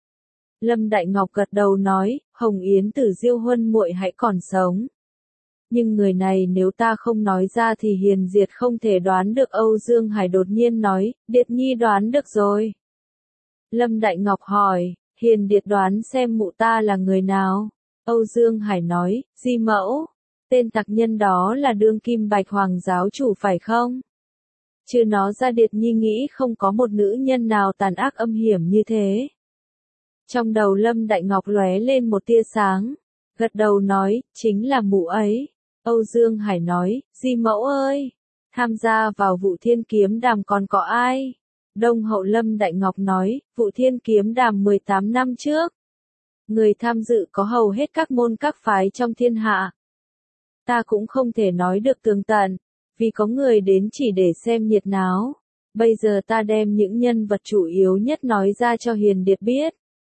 Lâm Đại Ngọc gật đầu nói, Hồng Yến Tử Diêu Huân muội hãy còn sống. Nhưng người này nếu ta không nói ra thì Hiền Diệt không thể đoán được. Âu Dương Hải đột nhiên nói, Điệt Nhi đoán được rồi. Lâm Đại Ngọc hỏi, Hiền Điệt đoán xem mụ ta là người nào? Âu Dương Hải nói, di mẫu, tên tặc nhân đó là đương kim Bạch Hoàng giáo chủ phải không? Chứ nó ra Điệt Nhi nghĩ không có một nữ nhân nào tàn ác âm hiểm như thế. Trong đầu Lâm Đại Ngọc lóe lên một tia sáng, gật đầu nói, chính là mụ ấy. Âu Dương Hải nói, di mẫu ơi, tham gia vào vụ Thiên Kiếm Đàm còn có ai? Đông Hậu Lâm Đại Ngọc nói, vụ Thiên Kiếm Đàm 18 năm trước. Người tham dự có hầu hết các môn các phái trong thiên hạ. Ta cũng không thể nói được tường tận, vì có người đến chỉ để xem nhiệt náo. Bây giờ ta đem những nhân vật chủ yếu nhất nói ra cho Hiền Điệt biết.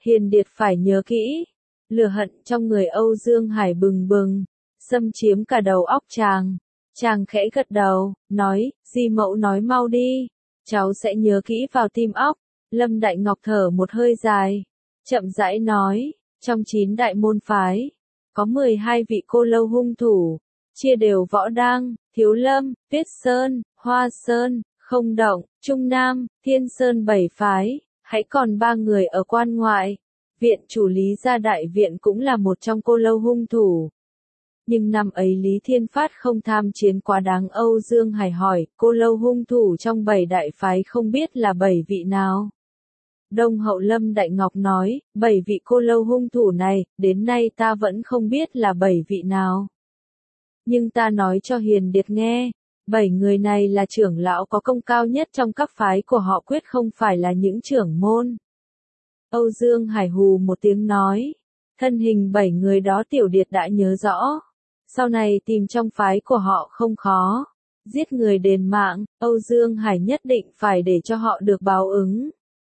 Hiền Điệt phải nhớ kỹ. Lửa hận trong người Âu Dương Hải bừng bừng, xâm chiếm cả đầu óc chàng. Chàng khẽ gật đầu, nói, Di mẫu nói mau đi, cháu sẽ nhớ kỹ vào tim óc. Lâm Đại Ngọc thở một hơi dài, chậm rãi nói, trong 9 đại môn phái, có 12 vị cô lâu hung thủ, chia đều Võ Đang, Thiếu Lâm, Tuyết Sơn, Hoa Sơn, Không Động, Trung Nam, Thiên Sơn 7 phái, hãy còn 3 người ở quan ngoại. Viện chủ Lý Gia Đại Viện cũng là một trong cô lâu hung thủ. Nhưng năm ấy Lý Thiên Phát không tham chiến quá đáng. Âu Dương Hải hỏi, cô lâu hung thủ trong 7 đại phái không biết là 7 vị nào? Đông Hậu Lâm Đại Ngọc nói, 7 vị cô lâu hung thủ này, đến nay ta vẫn không biết là 7 vị nào. Nhưng ta nói cho Hiền Điệt nghe, 7 người này là trưởng lão có công cao nhất trong các phái của họ, quyết không phải là những trưởng môn. Âu Dương Hải hù một tiếng nói, thân hình 7 người đó Tiểu Điệt đã nhớ rõ. Sau này tìm trong phái của họ không khó. Giết người đền mạng, Âu Dương Hải nhất định phải để cho họ được báo ứng.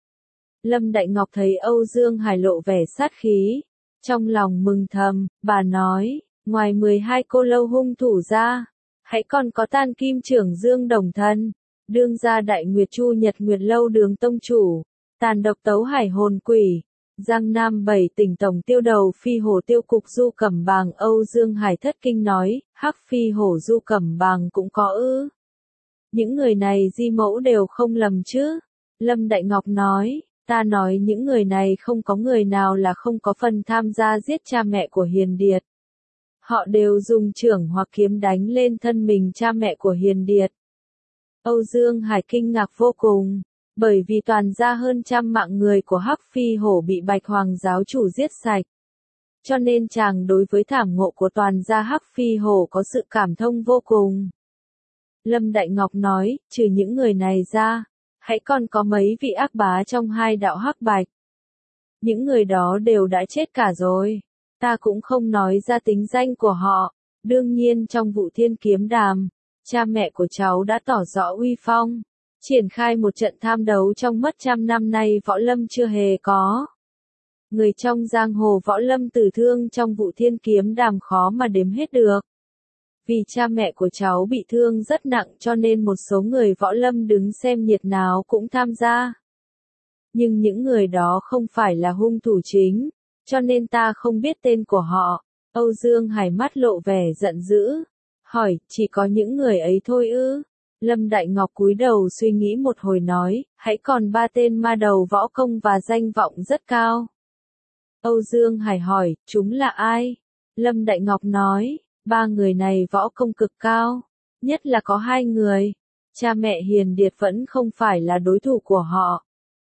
Lâm Đại Ngọc thấy Âu Dương Hải lộ vẻ sát khí, trong lòng mừng thầm, bà nói, ngoài 12 cô lâu hung thủ ra, hãy còn có Tan Kim trưởng Dương Đồng Thân, Đương Gia Đại Nguyệt Chu Nhật Nguyệt Lâu Đường Tông Chủ, Tàn Độc Tấu Hải Hồn Quỷ, Giang Nam 7 tỉnh tổng tiêu đầu Phi Hổ Tiêu Cục Du Cẩm Bàng. Âu Dương Hải thất kinh nói, hắc Phi Hổ Du Cẩm Bàng cũng có ư? Những người này Di mẫu đều không lầm chứ? Lâm Đại Ngọc nói, ta nói những người này không có người nào là không có phần tham gia giết cha mẹ của Hiền Điệt. Họ đều dùng chưởng hoặc kiếm đánh lên thân mình cha mẹ của Hiền Điệt. Âu Dương Hải kinh ngạc vô cùng, bởi vì toàn ra hơn 100 mạng người của Hắc Phi Hổ bị Bạch Hoàng giáo chủ giết sạch. Cho nên chàng đối với thảm ngộ của toàn gia Hắc Phi Hổ có sự cảm thông vô cùng. Lâm Đại Ngọc nói, trừ những người này ra, hãy còn có mấy vị ác bá trong 2 đạo Hắc Bạch. Những người đó đều đã chết cả rồi. Ta cũng không nói ra tính danh của họ. Đương nhiên trong vụ Thiên Kiếm Đàm, cha mẹ của cháu đã tỏ rõ uy phong, triển khai một trận tham đấu trong mất 100 năm nay võ lâm chưa hề có. Người trong giang hồ võ lâm tử thương trong vụ Thiên Kiếm Đàm khó mà đếm hết được. Vì cha mẹ của cháu bị thương rất nặng cho nên một số người võ lâm đứng xem nhiệt náo cũng tham gia. Nhưng những người đó không phải là hung thủ chính, cho nên ta không biết tên của họ. Âu Dương Hải mắt lộ vẻ giận dữ, hỏi, chỉ có những người ấy thôi ư? Lâm Đại Ngọc cúi đầu suy nghĩ một hồi nói, hãy còn 3 tên ma đầu võ công và danh vọng rất cao. Âu Dương Hải hỏi, chúng là ai? Lâm Đại Ngọc nói, 3 người này võ công cực cao, nhất là có 2 người. Cha mẹ Hiền Điệt vẫn không phải là đối thủ của họ.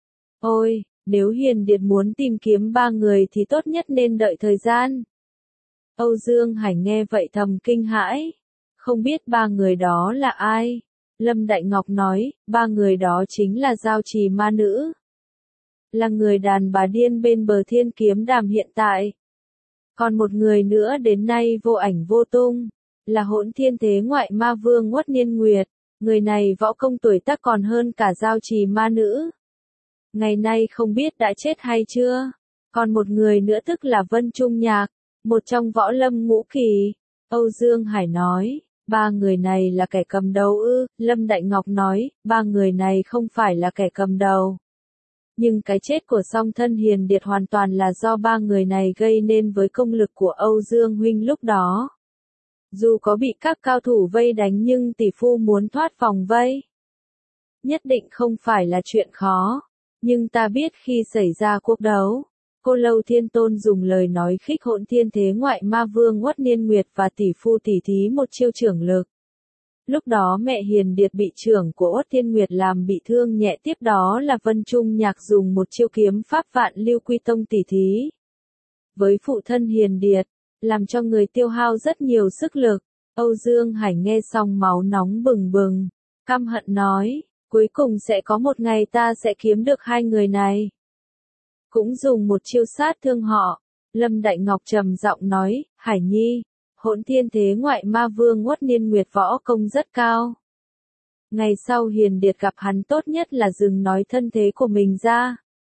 Ôi, nếu Hiền Điệt muốn tìm kiếm 3 người thì tốt nhất nên đợi thời gian. Âu Dương Hải nghe vậy thầm kinh hãi, không biết 3 người đó là ai. Lâm Đại Ngọc nói, 3 người đó chính là Giao Trì ma nữ, là người đàn bà điên bên bờ Thiên Kiếm Đàm hiện tại. Còn một người nữa đến nay vô ảnh vô tung, là Hỗn Thiên Thế Ngoại Ma Vương Uất Niên Nguyệt. Người này võ công tuổi tác còn hơn cả Giao Trì ma nữ. Ngày nay không biết đã chết hay chưa. Còn một người nữa tức là Vân Trung Nhạc, một trong võ lâm ngũ kỳ. Âu Dương Hải nói, 3 người này là kẻ cầm đầu ư? Lâm Đại Ngọc nói, 3 người này không phải là kẻ cầm đầu. Nhưng cái chết của song thân Hiền Điệt hoàn toàn là do 3 người này gây nên với công lực của Âu Dương huynh lúc đó. Dù có bị các cao thủ vây đánh nhưng tỷ phu muốn thoát vòng vây, nhất định không phải là chuyện khó. Nhưng ta biết khi xảy ra cuộc đấu, Cô Lâu Thiên Tôn dùng lời nói khích Hỗn Thiên Thế Ngoại Ma Vương Uất Niên Nguyệt và tỷ phu tỉ thí một chiêu trưởng lực. Lúc đó mẹ Hiền Điệt bị trưởng của Uất Thiên Nguyệt làm bị thương nhẹ, tiếp đó là Vân Trung Nhạc dùng một chiêu kiếm pháp Vạn Lưu Quy Tông tỉ thí với phụ thân Hiền Điệt, làm cho người tiêu hao rất nhiều sức lực. Âu Dương Hải nghe xong máu nóng bừng bừng, căm hận nói, cuối cùng sẽ có một ngày ta sẽ kiếm được 2 người này, cũng dùng một chiêu sát thương họ. Lâm Đại Ngọc trầm giọng nói, Hải Nhi, Hỗn Thiên Thế Ngoại Ma Vương Uất Niên Nguyệt võ công rất cao. Ngày sau Hiền Điệt gặp hắn tốt nhất là dừng nói thân thế của mình ra.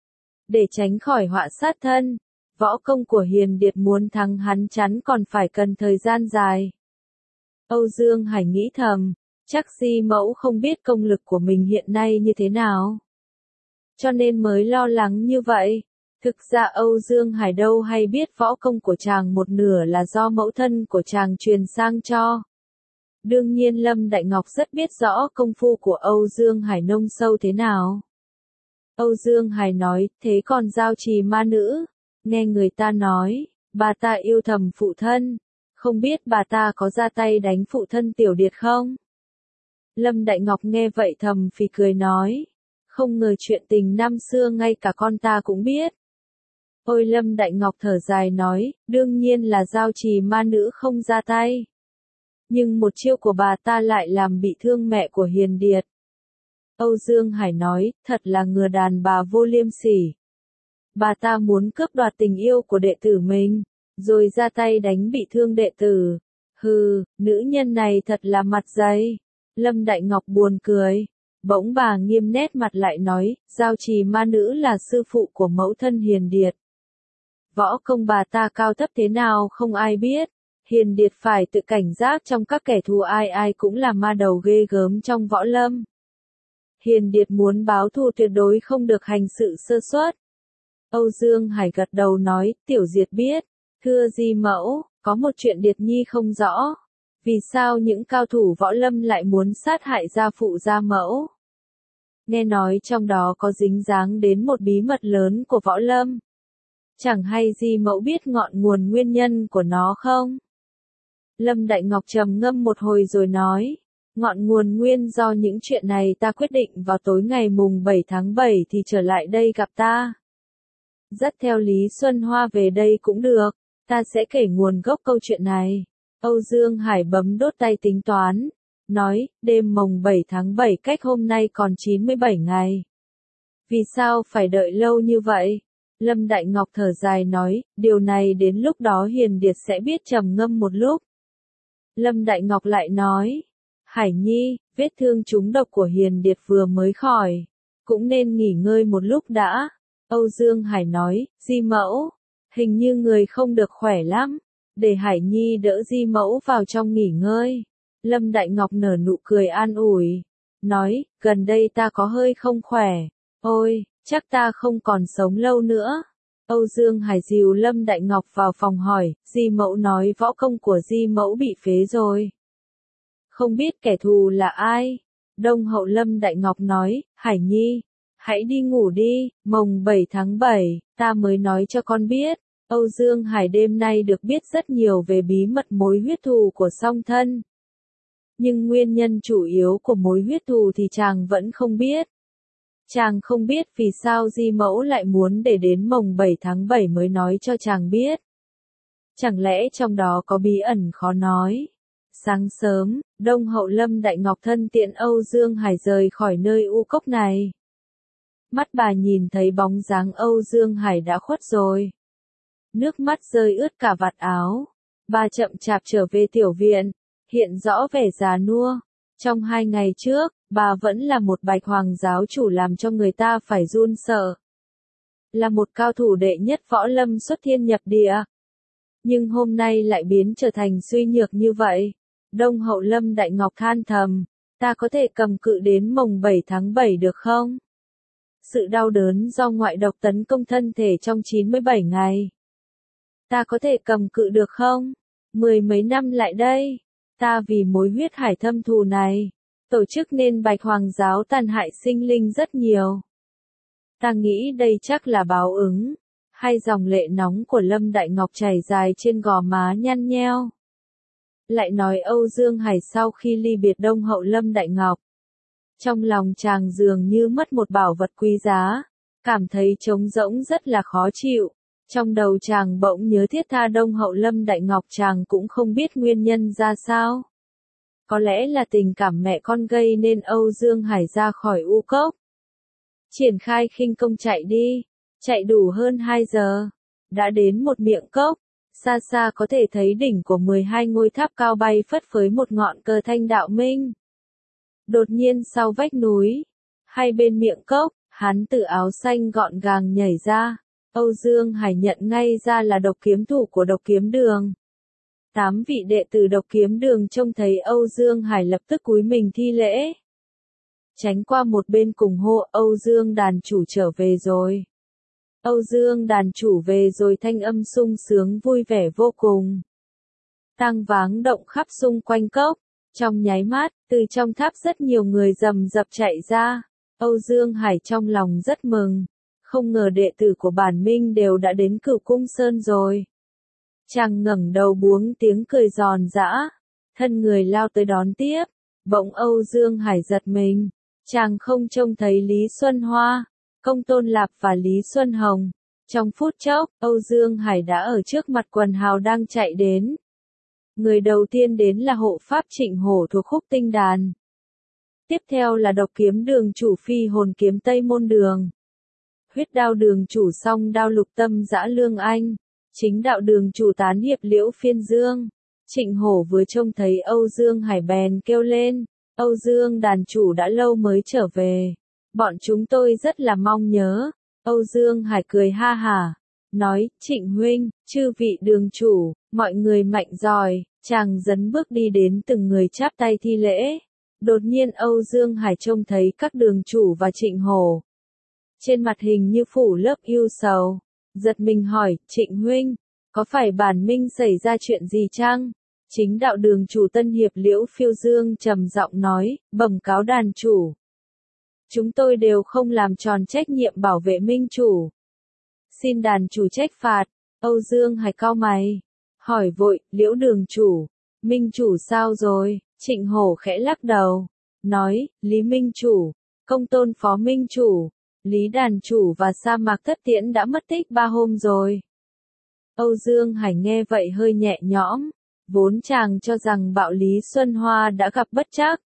để tránh khỏi họa sát thân. Võ công của Hiền Điệt muốn thắng hắn chắn còn phải cần thời gian dài. Âu Dương Hải nghĩ thầm, chắc Di Mẫu không biết công lực của mình hiện nay như thế nào, cho nên mới lo lắng như vậy. Thực ra Âu Dương Hải đâu hay biết võ công của chàng một nửa là do mẫu thân của chàng truyền sang cho. Đương nhiên Lâm Đại Ngọc rất biết rõ công phu của Âu Dương Hải nông sâu thế nào. Âu Dương Hải nói, thế còn Giao Trì ma nữ, nghe người ta nói, bà ta yêu thầm phụ thân, không biết bà ta có ra tay đánh phụ thân Tiểu Điệt không? Lâm Đại Ngọc nghe vậy thầm phì cười nói, không ngờ chuyện tình năm xưa ngay cả con ta cũng biết. Ôi Lâm Đại Ngọc thở dài nói, đương nhiên là Giao Trì ma nữ không ra tay. Nhưng một chiêu của bà ta lại làm bị thương mẹ của Hiền Điệt. Âu Dương Hải nói, thật là ngừa đàn bà vô liêm sỉ. Bà ta muốn cướp đoạt tình yêu của đệ tử mình, rồi ra tay đánh bị thương đệ tử. Hừ, nữ nhân này thật là mặt dày. Lâm Đại Ngọc buồn cười. Bỗng bà nghiêm nét mặt lại nói, Giao Trì ma nữ là sư phụ của mẫu thân Hiền Điệt. Võ công bà ta cao thấp thế nào không ai biết. Hiền Điệt phải tự cảnh giác trong các kẻ thù, ai ai cũng là ma đầu ghê gớm trong võ lâm. Hiền Điệt muốn báo thù tuyệt đối không được hành sự sơ suất. Âu Dương Hải gật đầu nói, Tiểu Diệt biết. Thưa Di Mẫu, có một chuyện Điệt Nhi không rõ. Vì sao những cao thủ võ lâm lại muốn sát hại gia phụ gia mẫu? Nghe nói trong đó có dính dáng đến một bí mật lớn của võ lâm. Chẳng hay Di Mẫu biết ngọn nguồn nguyên nhân của nó không? Lâm Đại Ngọc trầm ngâm một hồi rồi nói, ngọn nguồn nguyên do những chuyện này ta quyết định vào tối ngày mùng 7 tháng 7 thì trở lại đây gặp ta. Dắt theo Lý Xuân Hoa về đây cũng được, ta sẽ kể nguồn gốc câu chuyện này. Âu Dương Hải bấm đốt tay tính toán, nói, đêm mùng 7 tháng 7 cách hôm nay còn 97 ngày. Vì sao phải đợi lâu như vậy? Lâm Đại Ngọc thở dài nói, điều này đến lúc đó Hiền Điệt sẽ biết. Trầm ngâm một lúc. Lâm Đại Ngọc lại nói, Hải Nhi, vết thương trúng độc của Hiền Điệt vừa mới khỏi, cũng nên nghỉ ngơi một lúc đã. Âu Dương Hải nói, Di Mẫu, hình như người không được khỏe lắm, để Hải Nhi đỡ Di Mẫu vào trong nghỉ ngơi. Lâm Đại Ngọc nở nụ cười an ủi, nói, gần đây ta có hơi không khỏe, ôi, chắc ta không còn sống lâu nữa. Âu Dương Hải dìu Lâm Đại Ngọc vào phòng hỏi, Di Mẫu nói võ công của Di Mẫu bị phế rồi. Không biết kẻ thù là ai? Đông hậu Lâm Đại Ngọc nói, Hải Nhi, hãy đi ngủ đi, mồng 7 tháng 7, ta mới nói cho con biết. Âu Dương Hải đêm nay được biết rất nhiều về bí mật mối huyết thù của song thân. Nhưng nguyên nhân chủ yếu của mối huyết thù thì chàng vẫn không biết. Chàng không biết vì sao Di Mẫu lại muốn để đến mồng 7 tháng 7 mới nói cho chàng biết. Chẳng lẽ trong đó có bí ẩn khó nói? Sáng sớm, Đông hậu Lâm Đại Ngọc thân tiện Âu Dương Hải rời khỏi nơi u cốc này. Mắt bà nhìn thấy bóng dáng Âu Dương Hải đã khuất rồi. Nước mắt rơi ướt cả vạt áo. Bà chậm chạp trở về tiểu viện, hiện rõ vẻ già nua. Trong 2 ngày trước, bà vẫn là một bạch hoàng giáo chủ làm cho người ta phải run sợ. Là một cao thủ đệ nhất võ lâm xuất thiên nhập địa. Nhưng hôm nay lại biến trở thành suy nhược như vậy. Đông hậu Lâm Đại Ngọc than thầm, ta có thể cầm cự đến mồng 7 tháng 7 được không? Sự đau đớn do ngoại độc tấn công thân thể trong 97 ngày. Ta có thể cầm cự được không? 10 mấy năm lại đây, ta vì mối huyết hải thâm thù này, tổ chức nên bạch hoàng giáo tàn hại sinh linh rất nhiều. Ta nghĩ đây chắc là báo ứng. Hai dòng lệ nóng của Lâm Đại Ngọc chảy dài trên gò má nhăn nheo. Lại nói Âu Dương Hải sau khi ly biệt Đông hậu Lâm Đại Ngọc. Trong lòng chàng dường như mất một bảo vật quý giá, cảm thấy trống rỗng rất là khó chịu. Trong đầu chàng bỗng nhớ thiết tha Đông hậu Lâm Đại Ngọc, chàng cũng không biết nguyên nhân ra sao. Có lẽ là tình cảm mẹ con gây nên Âu Dương Hải ra khỏi u cốc. Triển khai khinh công chạy đi, chạy đủ hơn 2 giờ, đã đến một miệng cốc, xa xa có thể thấy đỉnh của 12 ngôi tháp cao bay phất phới một ngọn cờ thanh đạo minh. Đột nhiên sau vách núi, hai bên miệng cốc, Hắn từ áo xanh gọn gàng nhảy ra. Âu Dương Hải nhận ngay ra là độc kiếm thủ của độc kiếm đường. 8 vị đệ tử độc kiếm đường trông thấy Âu Dương Hải lập tức cúi mình thi lễ. Tránh qua một bên cùng hô Âu Dương đàn chủ trở về rồi. Âu Dương đàn chủ về rồi, thanh âm sung sướng vui vẻ vô cùng. Tang váng động khắp xung quanh cốc. Trong nháy mắt, từ trong tháp rất nhiều người rầm rập chạy ra. Âu Dương Hải trong lòng rất mừng. Không ngờ đệ tử của bản minh đều đã đến Cửu Cung Sơn rồi. Chàng ngẩng đầu buông tiếng cười giòn giã. Thân người lao tới đón tiếp. Bỗng Âu Dương Hải giật mình. Chàng không trông thấy Lý Xuân Hoa, Công Tôn Lạp và Lý Xuân Hồng. Trong phút chốc, Âu Dương Hải đã ở trước mặt quần hào đang chạy đến. Người đầu tiên đến là hộ pháp Trịnh Hổ thuộc Khúc Tinh Đàn. Tiếp theo là độc kiếm đường chủ Phi Hồn Kiếm Tây Môn Đường. Huyết đao đường chủ Song Đao Lục Tâm Dã Lương Anh. Chính đạo đường chủ Tán Hiệp Liễu Phiên Dương. Trịnh Hổ vừa trông thấy Âu Dương Hải bèn kêu lên. Âu Dương đàn chủ đã lâu mới trở về. Bọn chúng tôi rất là mong nhớ. Âu Dương Hải cười ha hả. Nói, Trịnh huynh, chư vị đường chủ, mọi người mạnh giỏi. Chàng dấn bước đi đến từng người chắp tay thi lễ. Đột nhiên Âu Dương Hải trông thấy các đường chủ và Trịnh Hổ. Trên mặt hình như phủ lớp ưu sầu. Giật mình hỏi, Trịnh huynh, có phải bản minh xảy ra chuyện gì chăng? Chính đạo đường chủ Tân Hiệp Liễu Phiêu Dương trầm giọng nói, bẩm cáo đàn chủ. Chúng tôi đều không làm tròn trách nhiệm bảo vệ minh chủ. Xin đàn chủ trách phạt. Âu Dương Hải cau mày. Hỏi vội, Liễu đường chủ. Minh chủ sao rồi? Trịnh Hổ khẽ lắc đầu. Nói, Lý minh chủ, Công Tôn phó minh chủ, Lý đàn chủ và Sa Mạc Thất Tiễn đã mất tích 3 hôm rồi. Âu Dương Hải nghe vậy hơi nhẹ nhõm. Vốn chàng cho rằng bạo Lý Xuân Hoa đã gặp bất trắc.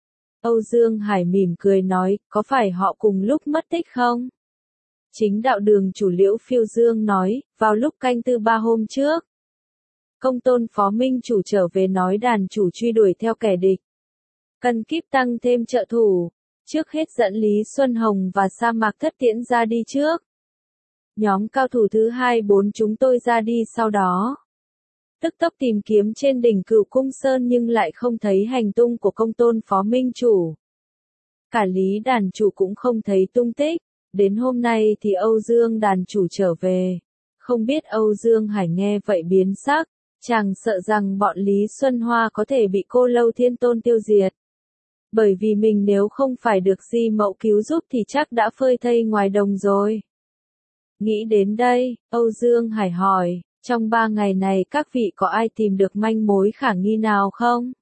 Âu Dương Hải mỉm cười nói, có phải họ cùng lúc mất tích không? Chính đạo đường chủ Liễu Phiêu Dương nói, vào lúc canh tư 3 hôm trước. Công Tôn phó minh chủ trở về nói đàn chủ truy đuổi theo kẻ địch. Cần kíp tăng thêm trợ thủ. Trước hết dẫn Lý Xuân Hồng và Sa Mạc Thất Tiễn ra đi trước. Nhóm cao thủ thứ 2-4 chúng tôi ra đi sau đó. Tức tốc tìm kiếm trên đỉnh Cửu Cung Sơn nhưng lại không thấy hành tung của Công Tôn phó minh chủ. Cả Lý đàn chủ cũng không thấy tung tích. Đến hôm nay thì Âu Dương đàn chủ trở về. Không biết Âu Dương Hải nghe vậy biến sắc. Chàng sợ rằng bọn Lý Xuân Hoa có thể bị Cô Lâu Thiên Tôn tiêu diệt. Bởi vì mình nếu không phải được Di Mậu cứu giúp thì chắc đã phơi thây ngoài đồng rồi. Nghĩ đến đây, Âu Dương Hải hỏi, trong 3 ngày này các vị có ai tìm được manh mối khả nghi nào không?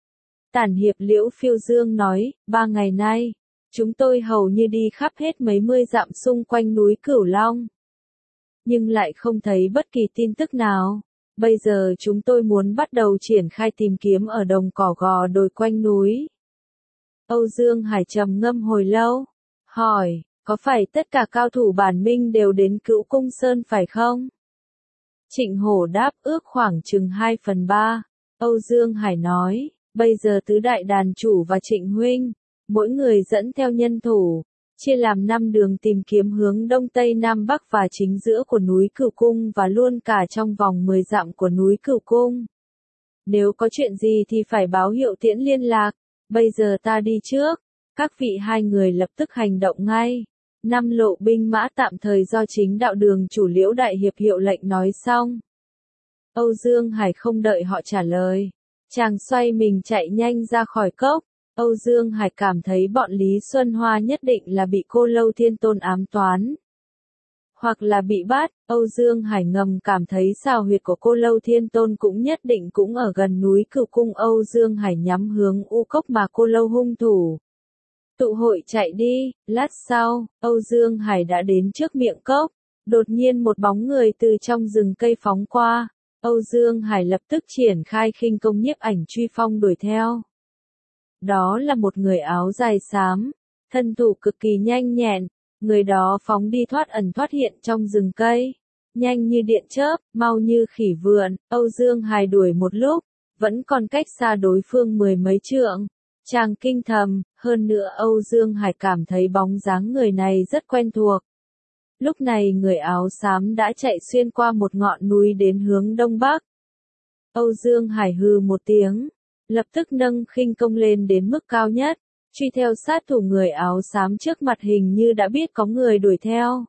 Tản Hiệp Liễu Phiêu Dương nói, 3 ngày nay, chúng tôi hầu như đi khắp hết mấy mươi dặm xung quanh núi Cửu Long. Nhưng lại không thấy bất kỳ tin tức nào. Bây giờ chúng tôi muốn bắt đầu triển khai tìm kiếm ở đồng cỏ gò đồi quanh núi. Âu Dương Hải trầm ngâm hồi lâu, hỏi, có phải tất cả cao thủ bản minh đều đến Cửu Cung Sơn phải không? Trịnh Hổ đáp ước khoảng chừng 2/3. Âu Dương Hải nói, bây giờ tứ đại đàn chủ và Trịnh huynh, mỗi người dẫn theo nhân thủ, chia làm 5 đường tìm kiếm hướng đông tây nam bắc và chính giữa của núi Cửu Cung và luôn cả trong vòng 10 dặm của núi Cửu Cung. Nếu có chuyện gì thì phải báo hiệu tiễn liên lạc. Bây giờ ta đi trước. Các vị 2 người lập tức hành động ngay. 5 lộ binh mã tạm thời do chính đạo đường chủ Liễu Đại Hiệp hiệu lệnh nói xong. Âu Dương Hải không đợi họ trả lời. Chàng xoay mình chạy nhanh ra khỏi cốc. Âu Dương Hải cảm thấy bọn Lý Xuân Hoa nhất định là bị Cô Lâu Thiên Tôn ám toán. Hoặc là bị bắt, Âu Dương Hải ngầm cảm thấy xào huyệt của Cô Lâu Thiên Tôn cũng nhất định cũng ở gần núi Cửu Cung. Âu Dương Hải nhắm hướng U Cốc mà Cô Lâu hung thủ. Tụ hội chạy đi, lát sau, Âu Dương Hải đã đến trước miệng cốc. Đột nhiên một bóng người từ trong rừng cây phóng qua. Âu Dương Hải lập tức triển khai khinh công nhiếp ảnh truy phong đuổi theo. Đó là một người áo dài xám, thân thủ cực kỳ nhanh nhẹn, người đó phóng đi thoát ẩn thoát hiện trong rừng cây, nhanh như điện chớp, mau như khỉ vượn. Âu Dương Hải đuổi một lúc, vẫn còn cách xa đối phương 10 mấy trượng. Chàng kinh thầm, Hơn nữa Âu Dương Hải cảm thấy bóng dáng người này rất quen thuộc. Lúc này người áo xám đã chạy xuyên qua một ngọn núi đến hướng đông bắc. Âu Dương Hải hừ một tiếng, lập tức nâng khinh công lên đến mức cao nhất, truy theo sát thủ người áo xám trước mặt, hình như đã biết có người đuổi theo.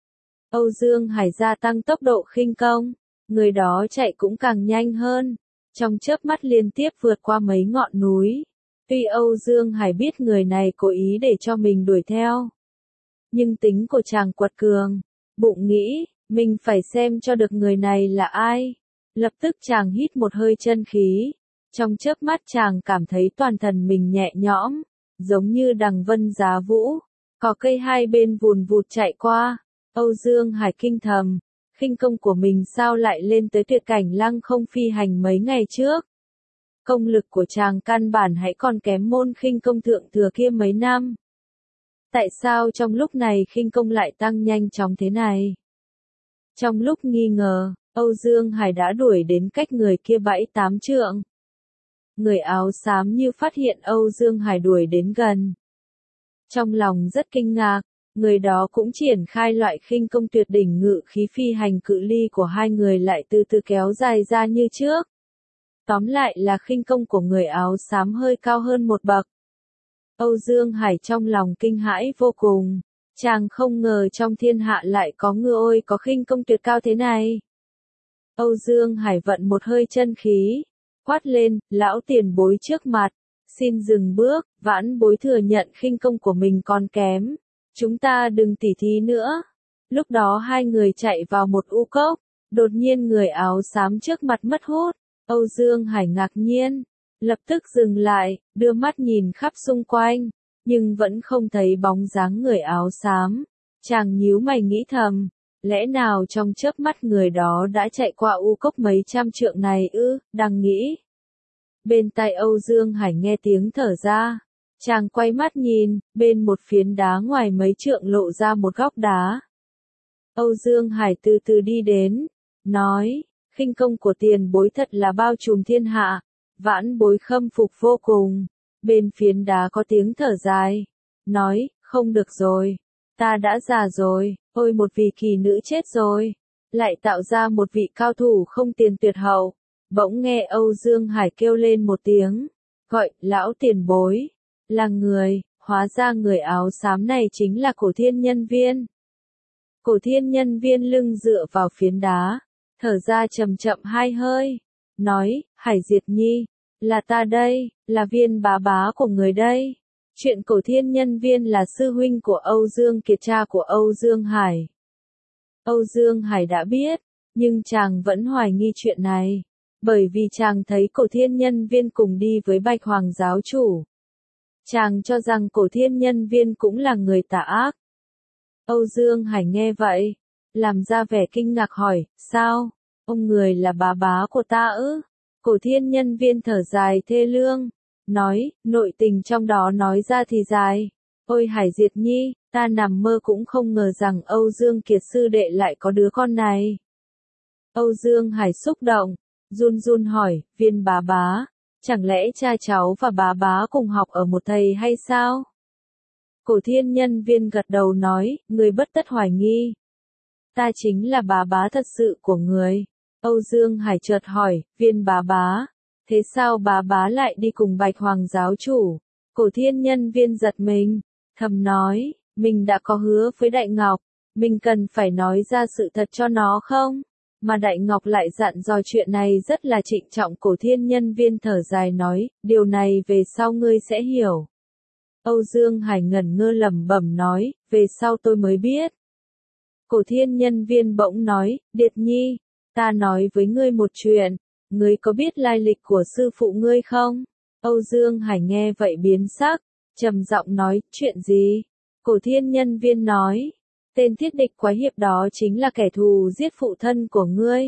Âu Dương Hải gia tăng tốc độ khinh công, người đó chạy cũng càng nhanh hơn, trong chớp mắt liên tiếp vượt qua mấy ngọn núi. Tuy Âu Dương Hải biết người này cố ý để cho mình đuổi theo, nhưng tính của chàng quật cường, bụng nghĩ, mình phải xem cho được người này là ai. Lập tức chàng hít một hơi chân khí, trong chớp mắt chàng cảm thấy toàn thân mình nhẹ nhõm, giống như đằng vân giá vũ, cỏ cây hai bên vùn vụt chạy qua. Âu Dương Hải kinh thầm, khinh công của mình sao lại lên tới tuyệt cảnh lăng không phi hành mấy ngày trước. Công lực của chàng căn bản hãy còn kém môn khinh công thượng thừa kia mấy năm. Tại sao trong lúc này khinh công lại tăng nhanh chóng thế này? Trong lúc nghi ngờ, Âu Dương Hải đã đuổi đến cách người kia 7-8 trượng. Người áo xám như phát hiện Âu Dương Hải đuổi đến gần. Trong lòng rất kinh ngạc, người đó cũng triển khai loại khinh công tuyệt đỉnh, ngự khí phi hành, cự ly của hai người lại từ từ kéo dài ra như trước. Tóm lại là khinh công của người áo xám hơi cao hơn một bậc. Âu Dương Hải trong lòng kinh hãi vô cùng, chàng không ngờ trong thiên hạ lại có người có khinh công tuyệt cao thế này. Âu Dương Hải vận một hơi chân khí, quát lên, lão tiền bối trước mặt, xin dừng bước, vãn bối thừa nhận khinh công của mình còn kém, chúng ta đừng tỉ thí nữa. Lúc đó hai người chạy vào một u cốc, đột nhiên người áo xám trước mặt mất hút, Âu Dương Hải ngạc nhiên, lập tức dừng lại, đưa mắt nhìn khắp xung quanh, nhưng vẫn không thấy bóng dáng người áo xám. Chàng nhíu mày nghĩ thầm, lẽ nào trong chớp mắt người đó đã chạy qua u cốc mấy trăm trượng này ư? Đang nghĩ. Bên tai Âu Dương Hải nghe tiếng thở ra, chàng quay mắt nhìn, bên một phiến đá ngoài mấy trượng lộ ra một góc đá. Âu Dương Hải từ từ đi đến, nói, khinh công của tiền bối thật là bao trùm thiên hạ, vãn bối khâm phục vô cùng. Bên phiến đá có tiếng thở dài, nói, không được rồi, ta đã già rồi, ôi một vị kỳ nữ chết rồi, lại tạo ra một vị cao thủ không tiền tuyệt hậu. Bỗng nghe Âu Dương Hải kêu lên một tiếng, gọi, lão tiền bối, là người, hóa ra người áo xám này chính là Cổ Thiên Nhân Viên. Cổ Thiên Nhân Viên lưng dựa vào phiến đá, thở ra chậm chậm hai hơi, nói, Hải Diệt Nhi, là ta đây, là Viên bá bá của người đây. Chuyện Cổ Thiên Nhân Viên là sư huynh của Âu Dương Kiệt, cha của Âu Dương Hải. Âu Dương Hải đã biết, nhưng chàng vẫn hoài nghi chuyện này, bởi vì chàng thấy Cổ Thiên Nhân Viên cùng đi với Bạch Hoàng giáo chủ. Chàng cho rằng Cổ Thiên Nhân Viên cũng là người tà ác. Âu Dương Hải nghe vậy, làm ra vẻ kinh ngạc hỏi, sao, ông người là bá bá của ta ư? Cổ Thiên Nhân Viên thở dài thê lương, nói, nội tình trong đó nói ra thì dài. Ôi Hải Diệt Nhi, ta nằm mơ cũng không ngờ rằng Âu Dương Kiệt sư đệ lại có đứa con này. Âu Dương Hải xúc động, run run hỏi, Viên bá bá, chẳng lẽ cha cháu và bá bá cùng học ở một thầy hay sao? Cổ Thiên Nhân Viên gật đầu nói, người bất tất hoài nghi. Ta chính là bá bá thật sự của người. Âu Dương Hải chợt hỏi, Viên bá bá, thế sao bá bá lại đi cùng Bạch Hoàng giáo chủ? Cổ Thiên Nhân Viên giật mình, thầm nói, mình đã có hứa với Đại Ngọc, mình cần phải nói ra sự thật cho nó không? Mà Đại Ngọc lại dặn dò chuyện này rất là trịnh trọng. Cổ Thiên Nhân Viên thở dài nói, điều này về sau ngươi sẽ hiểu. Âu Dương Hải ngẩn ngơ lẩm bẩm nói, về sau tôi mới biết. Cổ Thiên Nhân Viên bỗng nói, Điệt Nhi, ta nói với ngươi một chuyện, ngươi có biết lai lịch của sư phụ ngươi không? Âu Dương Hải nghe vậy biến sắc, trầm giọng nói, chuyện gì? Cổ Thiên Nhân Viên nói, tên thiết địch quái hiệp đó chính là kẻ thù giết phụ thân của ngươi.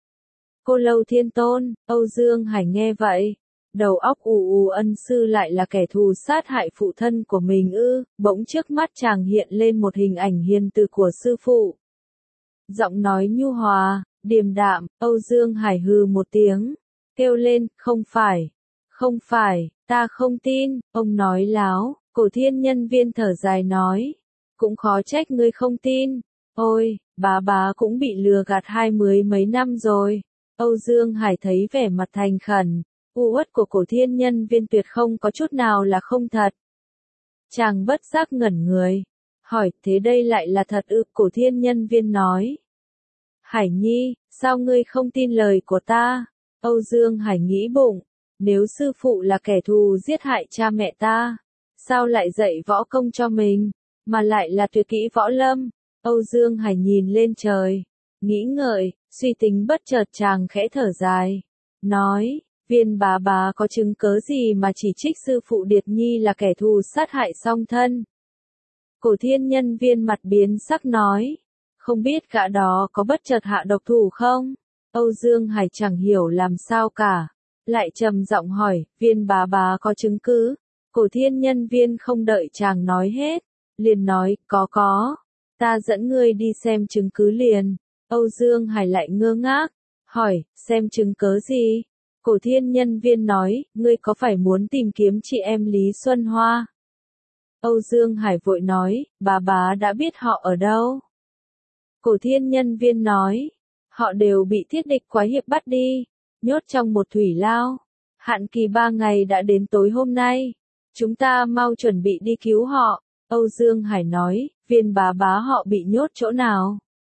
Cô Lâu Thiên Tôn. Âu Dương Hải nghe vậy, đầu óc ù ù, ân sư lại là kẻ thù sát hại phụ thân của mình ư? Bỗng trước mắt chàng hiện lên một hình ảnh hiền từ của sư phụ. Giọng nói nhu hòa, điềm đạm. Âu Dương Hải hừ một tiếng, kêu lên, không phải, ta không tin. Ông nói láo. Cổ thiên nhân viên thở dài nói. Cũng khó trách ngươi không tin. Ôi, bá cũng bị lừa gạt 20 mấy năm rồi. Âu Dương Hải thấy vẻ mặt thành khẩn, u uất của cổ thiên nhân viên tuyệt không có chút nào là không thật. Chàng bất giác ngẩn người. Hỏi, thế đây lại là thật ư? Cổ thiên nhân viên nói. Hải Nhi, sao ngươi không tin lời của ta? Âu Dương Hải nghĩ bụng, nếu sư phụ là kẻ thù giết hại cha mẹ ta, sao lại dạy võ công cho mình, mà lại là tuyệt kỹ võ lâm? Âu Dương Hải nhìn lên trời, nghĩ ngợi, suy tính bất chợt chàng khẽ thở dài, nói, Viên bá có chứng cớ gì mà chỉ trích sư phụ Điệt Nhi là kẻ thù sát hại song thân? Cổ thiên nhân viên mặt biến sắc nói, không biết gã đó có bất chợt hạ độc thủ không? Âu Dương Hải chẳng hiểu làm sao cả, lại trầm giọng hỏi, Viên bá có chứng cứ? Cổ thiên nhân viên không đợi chàng nói hết, liền nói, có, ta dẫn ngươi đi xem chứng cứ liền. Âu Dương Hải lại ngơ ngác, hỏi, xem chứng cớ gì? Cổ thiên nhân viên nói, ngươi có phải muốn tìm kiếm chị em Lý Xuân Hoa? Âu Dương Hải vội nói, bá đã biết họ ở đâu? Cổ thiên nhân viên nói, họ đều bị thiết địch quái hiệp bắt đi, nhốt trong một thủy lao. Hạn kỳ 3 ngày đã đến tối hôm nay. Chúng ta mau chuẩn bị đi cứu họ. Âu Dương Hải nói, Viên bá họ bị nhốt chỗ nào?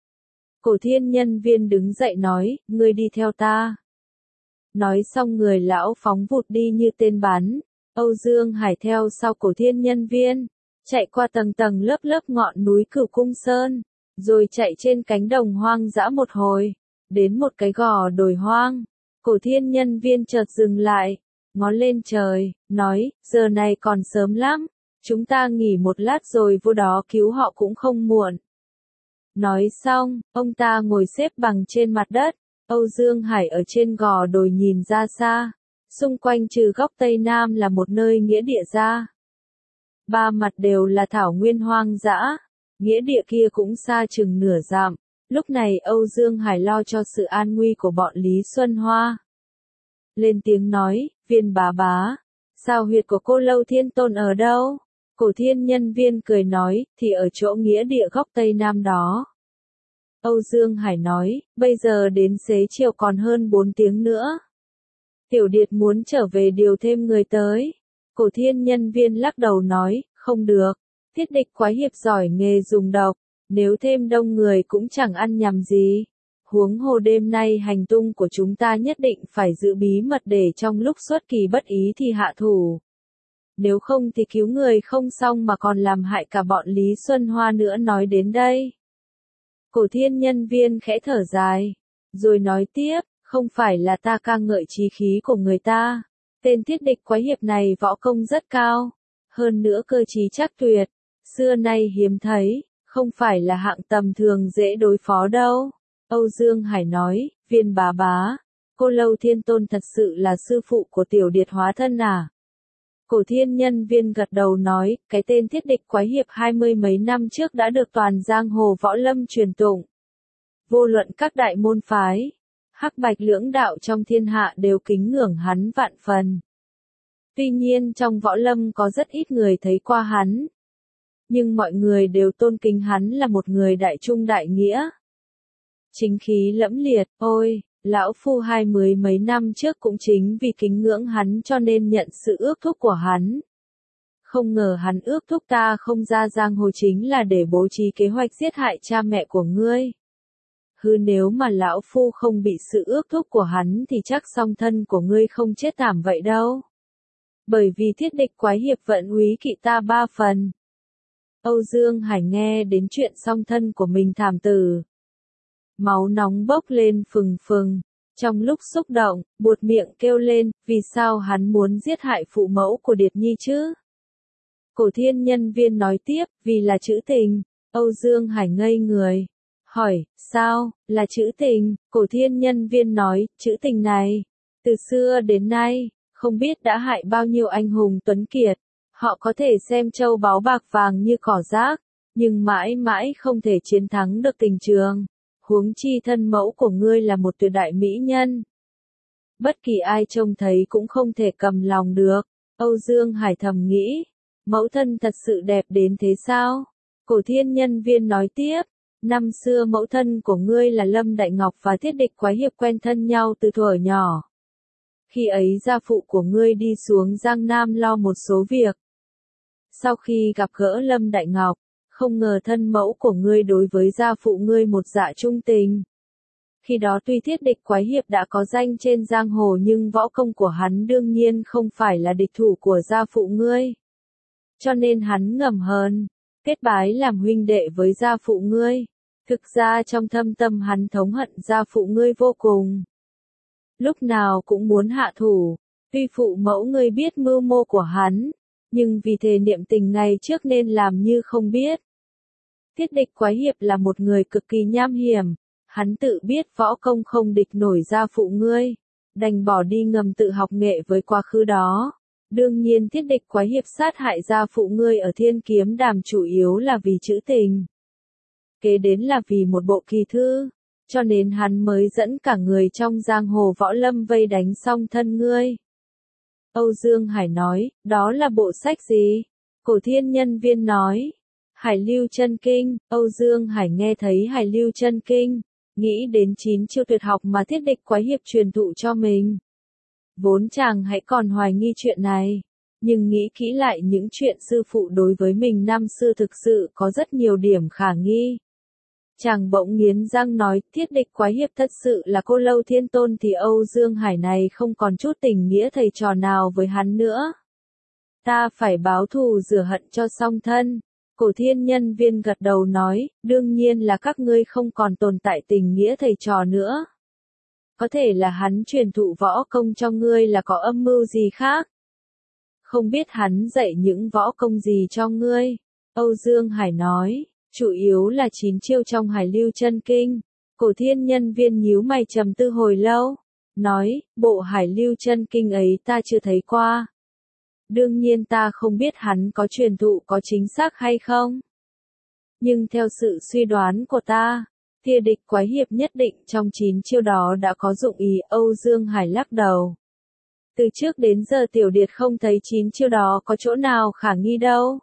Cổ thiên nhân viên đứng dậy nói, ngươi đi theo ta. Nói xong người lão phóng vụt đi như tên bắn. Âu Dương Hải theo sau cổ thiên nhân viên, chạy qua tầng lớp ngọn núi Cửu Cung Sơn, rồi chạy trên cánh đồng hoang dã một hồi, đến một cái gò đồi hoang. Cổ thiên nhân viên chợt dừng lại, ngó lên trời, nói, giờ này còn sớm lắm, chúng ta nghỉ một lát rồi vô đó cứu họ cũng không muộn. Nói xong, ông ta ngồi xếp bằng trên mặt đất. Âu Dương Hải ở trên gò đồi nhìn ra xa, xung quanh trừ góc Tây Nam là một nơi nghĩa địa ra. Ba mặt đều là thảo nguyên hoang dã, nghĩa địa kia cũng xa chừng nửa dặm. Lúc này Âu Dương Hải lo cho sự an nguy của bọn Lý Xuân Hoa. Lên tiếng nói, Viên bá, sao huyệt của Cô Lâu Thiên Tôn ở đâu? Cổ thiên nhân viên cười nói, thì ở chỗ nghĩa địa góc Tây Nam đó. Âu Dương Hải nói, bây giờ đến xế chiều còn hơn 4 tiếng nữa. Tiểu Điệt muốn trở về điều thêm người tới. Cổ thiên nhân viên lắc đầu nói, không được. Thiết địch quái hiệp giỏi nghề dùng độc, nếu thêm đông người cũng chẳng ăn nhầm gì. Huống hồ đêm nay hành tung của chúng ta nhất định phải giữ bí mật để trong lúc xuất kỳ bất ý thì hạ thủ. Nếu không thì cứu người không xong mà còn làm hại cả bọn Lý Xuân Hoa nữa. Nói đến đây, cổ thiên nhân viên khẽ thở dài, rồi nói tiếp, không phải là ta ca ngợi chí khí của người ta. Tên thiết địch quái hiệp này võ công rất cao, hơn nữa cơ trí chắc tuyệt, xưa nay hiếm thấy, không phải là hạng tầm thường dễ đối phó đâu. Âu Dương Hải nói, Viên bá, Cô Lâu Thiên Tôn thật sự là sư phụ của Tiểu Điệt hóa thân à? Cổ thiên nhân viên gật đầu nói, cái tên thiết địch quái hiệp 20 mấy năm trước đã được toàn giang hồ võ lâm truyền tụng. Vô luận các đại môn phái, hắc bạch lưỡng đạo trong thiên hạ đều kính ngưỡng hắn vạn phần. Tuy nhiên trong võ lâm có rất ít người thấy qua hắn. Nhưng mọi người đều tôn kính hắn là một người đại trung đại nghĩa. Chính khí lẫm liệt, ôi, lão phu 20 mấy năm trước cũng chính vì kính ngưỡng hắn cho nên nhận sự ước thúc của hắn. Không ngờ hắn ước thúc ta không ra giang hồ chính là để bố trí kế hoạch giết hại cha mẹ của ngươi. Hừ, nếu mà lão phu không bị sự ước thúc của hắn thì chắc song thân của ngươi không chết thảm vậy đâu. Bởi vì thiết địch quái hiệp vận úy kỵ ta 3 phần. Âu Dương Hải nghe đến chuyện song thân của mình thảm tử, máu nóng bốc lên phừng phừng, trong lúc xúc động, buột miệng kêu lên, vì sao hắn muốn giết hại phụ mẫu của Điệt Nhi chứ? Cổ thiên nhân viên nói tiếp, vì là trữ tình. Âu Dương Hải ngây người, hỏi, sao, là trữ tình? Cổ thiên nhân viên nói, trữ tình này, từ xưa đến nay, không biết đã hại bao nhiêu anh hùng tuấn kiệt. Họ có thể xem châu báu bạc vàng như cỏ rác, nhưng mãi mãi không thể chiến thắng được tình trường. Huống chi thân mẫu của ngươi là một tuyệt đại mỹ nhân. Bất kỳ ai trông thấy cũng không thể cầm lòng được. Âu Dương Hải thầm nghĩ, Mẫu thân thật sự đẹp đến thế sao? Cổ thiên nhân viên nói tiếp, năm xưa mẫu thân của ngươi là Lâm Đại Ngọc và Thiết Địch Quái Hiệp quen thân nhau từ thuở nhỏ. Khi ấy gia phụ của ngươi đi xuống Giang Nam lo một số việc. Sau khi gặp gỡ Lâm Đại Ngọc, không ngờ thân mẫu của ngươi đối với gia phụ ngươi một dạ trung tình. Khi đó tuy Thiết Địch Quái Hiệp đã có danh trên giang hồ nhưng võ công của hắn đương nhiên không phải là địch thủ của gia phụ ngươi. Cho nên hắn ngầm hờn, kết bái làm huynh đệ với gia phụ ngươi. Thực ra trong thâm tâm hắn thống hận gia phụ ngươi vô cùng. Lúc nào cũng muốn hạ thủ, tuy phụ mẫu ngươi biết mưu mô của hắn, nhưng vì thề niệm tình ngày trước nên làm như không biết. Thiết Địch Quái Hiệp là một người cực kỳ nham hiểm, hắn tự biết võ công không địch nổi gia phụ ngươi, đành bỏ đi ngầm tự học nghệ với quá khứ đó. Đương nhiên Thiết Địch Quái Hiệp sát hại gia phụ ngươi ở Thiên Kiếm Đàm chủ yếu là vì trữ tình. Kế đến là vì một bộ kỳ thư, cho nên hắn mới dẫn cả người trong giang hồ võ lâm vây đánh song thân ngươi. Âu Dương Hải nói, đó là bộ sách gì? Cổ thiên nhân viên nói, Hải Lưu Chân Kinh. Âu Dương Hải nghe thấy Hải Lưu Chân Kinh, nghĩ đến 9 chiêu tuyệt học mà Thiết Địch Quái Hiệp truyền thụ cho mình. Vốn chàng hãy còn hoài nghi chuyện này, nhưng nghĩ kỹ lại những chuyện sư phụ đối với mình năm xưa thực sự có rất nhiều điểm khả nghi. Chàng bỗng nghiến răng nói, Thiết Địch Quái Hiệp thật sự là Cô Lâu Thiên Tôn thì Âu Dương Hải này không còn chút tình nghĩa thầy trò nào với hắn nữa. Ta phải báo thù rửa hận cho song thân. Cổ thiên nhân viên gật đầu nói, đương nhiên là các ngươi không còn tồn tại tình nghĩa thầy trò nữa. Có thể là hắn truyền thụ võ công cho ngươi là có âm mưu gì khác. Không biết hắn dạy những võ công gì cho ngươi. Âu Dương Hải nói, chủ yếu là 9 chiêu trong Hải Lưu Chân Kinh. Cổ thiên nhân viên nhíu mày trầm tư hồi lâu, nói, bộ Hải Lưu Chân Kinh ấy ta chưa thấy qua. Đương nhiên ta không biết hắn có truyền thụ có chính xác hay không. Nhưng theo sự suy đoán của ta, Thiết Địch Quái Hiệp nhất định trong 9 chiêu đó đã có dụng ý. Âu Dương Hải lắc đầu. Từ trước đến giờ Tiểu Điệt không thấy 9 chiêu đó có chỗ nào khả nghi đâu.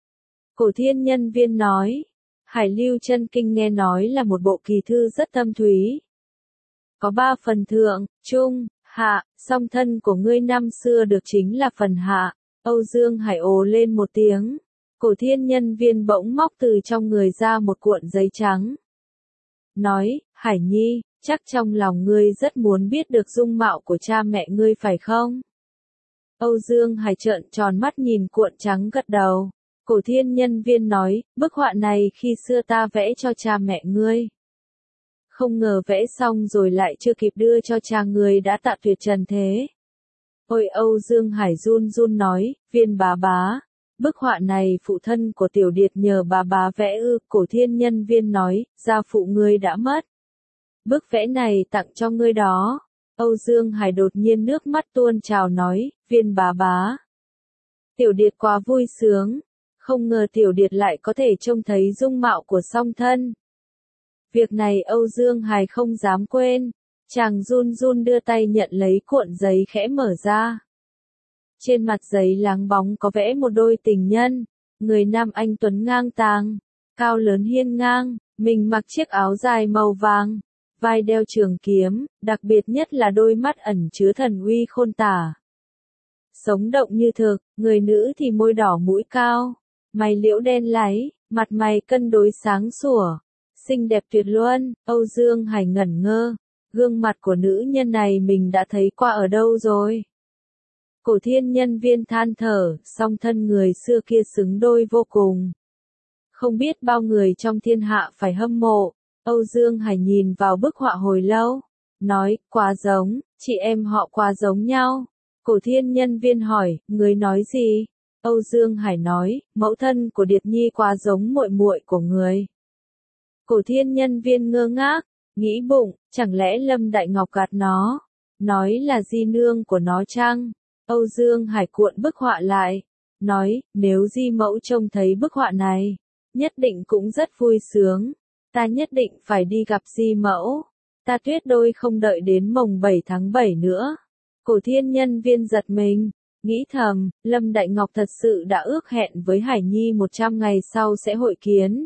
Cổ thiên nhân viên nói, Hải Lưu Chân Kinh nghe nói là một bộ kỳ thư rất thâm thúy. Có 3 phần thượng, trung, hạ, song thân của ngươi năm xưa được chính là phần hạ. Âu Dương Hải ồ lên một tiếng. Cổ thiên nhân viên bỗng móc từ trong người ra một cuộn giấy trắng. Nói, Hải Nhi, chắc trong lòng ngươi rất muốn biết được dung mạo của cha mẹ ngươi phải không? Âu Dương Hải trợn tròn mắt nhìn cuộn trắng gật đầu. Cổ thiên nhân viên nói, bức họa này khi xưa ta vẽ cho cha mẹ ngươi. Không ngờ vẽ xong rồi lại chưa kịp đưa cho cha ngươi đã tạ tuyệt trần thế. Ôi Âu Dương Hải run run nói, viên bá bá, bức họa này phụ thân của Tiểu Điệt nhờ bà bá vẽ ư. Cổ thiên nhân viên nói, gia phụ ngươi đã mất. Bức vẽ này tặng cho ngươi đó. Âu Dương Hải đột nhiên nước mắt tuôn trào nói, viên bá bá. Tiểu Điệt quá vui sướng, không ngờ Tiểu Điệt lại có thể trông thấy dung mạo của song thân. Việc này Âu Dương Hải không dám quên. Chàng run run đưa tay nhận lấy cuộn giấy khẽ mở ra. Trên mặt giấy láng bóng có vẽ một đôi tình nhân, người nam anh tuấn ngang tàng, cao lớn hiên ngang, mình mặc chiếc áo dài màu vàng, vai đeo trường kiếm, đặc biệt nhất là đôi mắt ẩn chứa thần uy khôn tả. Sống động như thực, người nữ thì môi đỏ mũi cao, mày liễu đen láy, mặt mày cân đối sáng sủa, xinh đẹp tuyệt luân. Âu Dương Hải ngẩn ngơ. Gương mặt của nữ nhân này mình đã thấy qua ở đâu rồi? Cổ thiên nhân viên than thở, song thân người xưa kia xứng đôi vô cùng. Không biết bao người trong thiên hạ phải hâm mộ. Âu Dương Hải nhìn vào bức họa hồi lâu, nói, quá giống, chị em họ quá giống nhau. Cổ thiên nhân viên hỏi, người nói gì? Âu Dương Hải nói, mẫu thân của Điệt Nhi quá giống muội muội của người. Cổ thiên nhân viên ngơ ngác, nghĩ bụng, chẳng lẽ Lâm Đại Ngọc gạt nó, nói là di nương của nó chăng? Âu Dương Hải cuộn bức họa lại, nói, nếu di mẫu trông thấy bức họa này, nhất định cũng rất vui sướng, ta nhất định phải đi gặp di mẫu, ta tuyệt đối không đợi đến mồng 7 tháng 7 nữa. Cổ thiên nhân viên giật mình, Nghĩ thầm, Lâm Đại Ngọc thật sự đã ước hẹn với Hải Nhi 100 ngày sau sẽ hội kiến.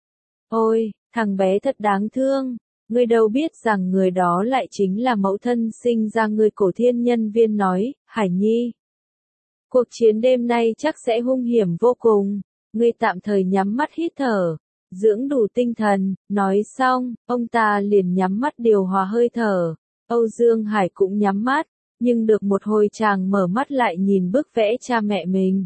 Ôi, thằng bé thật đáng thương, ngươi đâu biết rằng người đó lại chính là mẫu thân sinh ra ngươi. Cổ Thiên Nhân Viên nói, Hải Nhi. Cuộc chiến đêm nay chắc sẽ hung hiểm vô cùng, ngươi tạm thời nhắm mắt hít thở, dưỡng đủ tinh thần. Nói xong, ông ta liền nhắm mắt điều hòa hơi thở. Âu Dương Hải cũng nhắm mắt, nhưng được một hồi chàng mở mắt lại nhìn bức vẽ cha mẹ mình.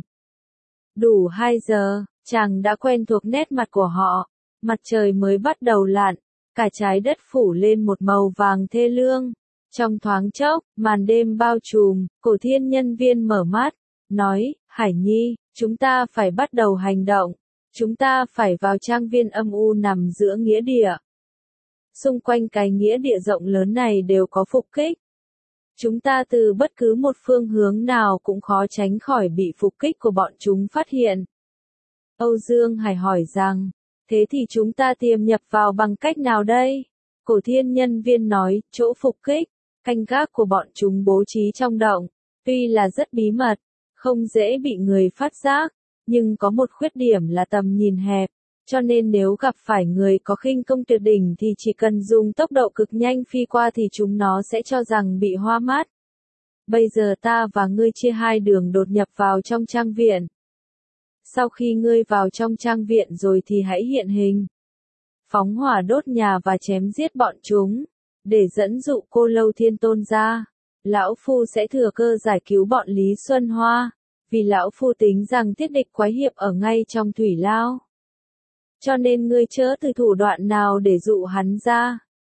Đủ 2 giờ, chàng đã quen thuộc nét mặt của họ, mặt trời mới bắt đầu lặn, cả trái đất phủ lên một màu vàng thê lương. Trong thoáng chốc, màn đêm bao trùm, Cổ Thiên Nhân Viên mở mắt, nói, Hải Nhi, chúng ta phải bắt đầu hành động, chúng ta phải vào trang viên âm u nằm giữa nghĩa địa. Xung quanh cái nghĩa địa rộng lớn này đều có phục kích. Chúng ta từ bất cứ một phương hướng nào cũng khó tránh khỏi bị phục kích của bọn chúng phát hiện. Âu Dương Hải hỏi rằng, thế thì chúng ta tiềm nhập vào bằng cách nào đây? Cổ Thiên Nhân Viên nói, chỗ phục kích, canh gác của bọn chúng bố trí trong động, tuy là rất bí mật, không dễ bị người phát giác, nhưng có một khuyết điểm là tầm nhìn hẹp, cho nên nếu gặp phải người có khinh công tuyệt đỉnh thì chỉ cần dùng tốc độ cực nhanh phi qua thì chúng nó sẽ cho rằng bị hoa mắt. Bây giờ ta và ngươi chia 2 đường đột nhập vào trong trang viện. Sau khi ngươi vào trong trang viện rồi thì hãy hiện hình, phóng hỏa đốt nhà và chém giết bọn chúng, để dẫn dụ Cô Lâu Thiên Tôn ra. Lão Phu sẽ thừa cơ giải cứu bọn Lý Xuân Hoa, vì Lão Phu tính rằng thiết địch quái hiệp ở ngay trong thủy lao. Cho nên ngươi chớ từ thủ đoạn nào để dụ hắn ra.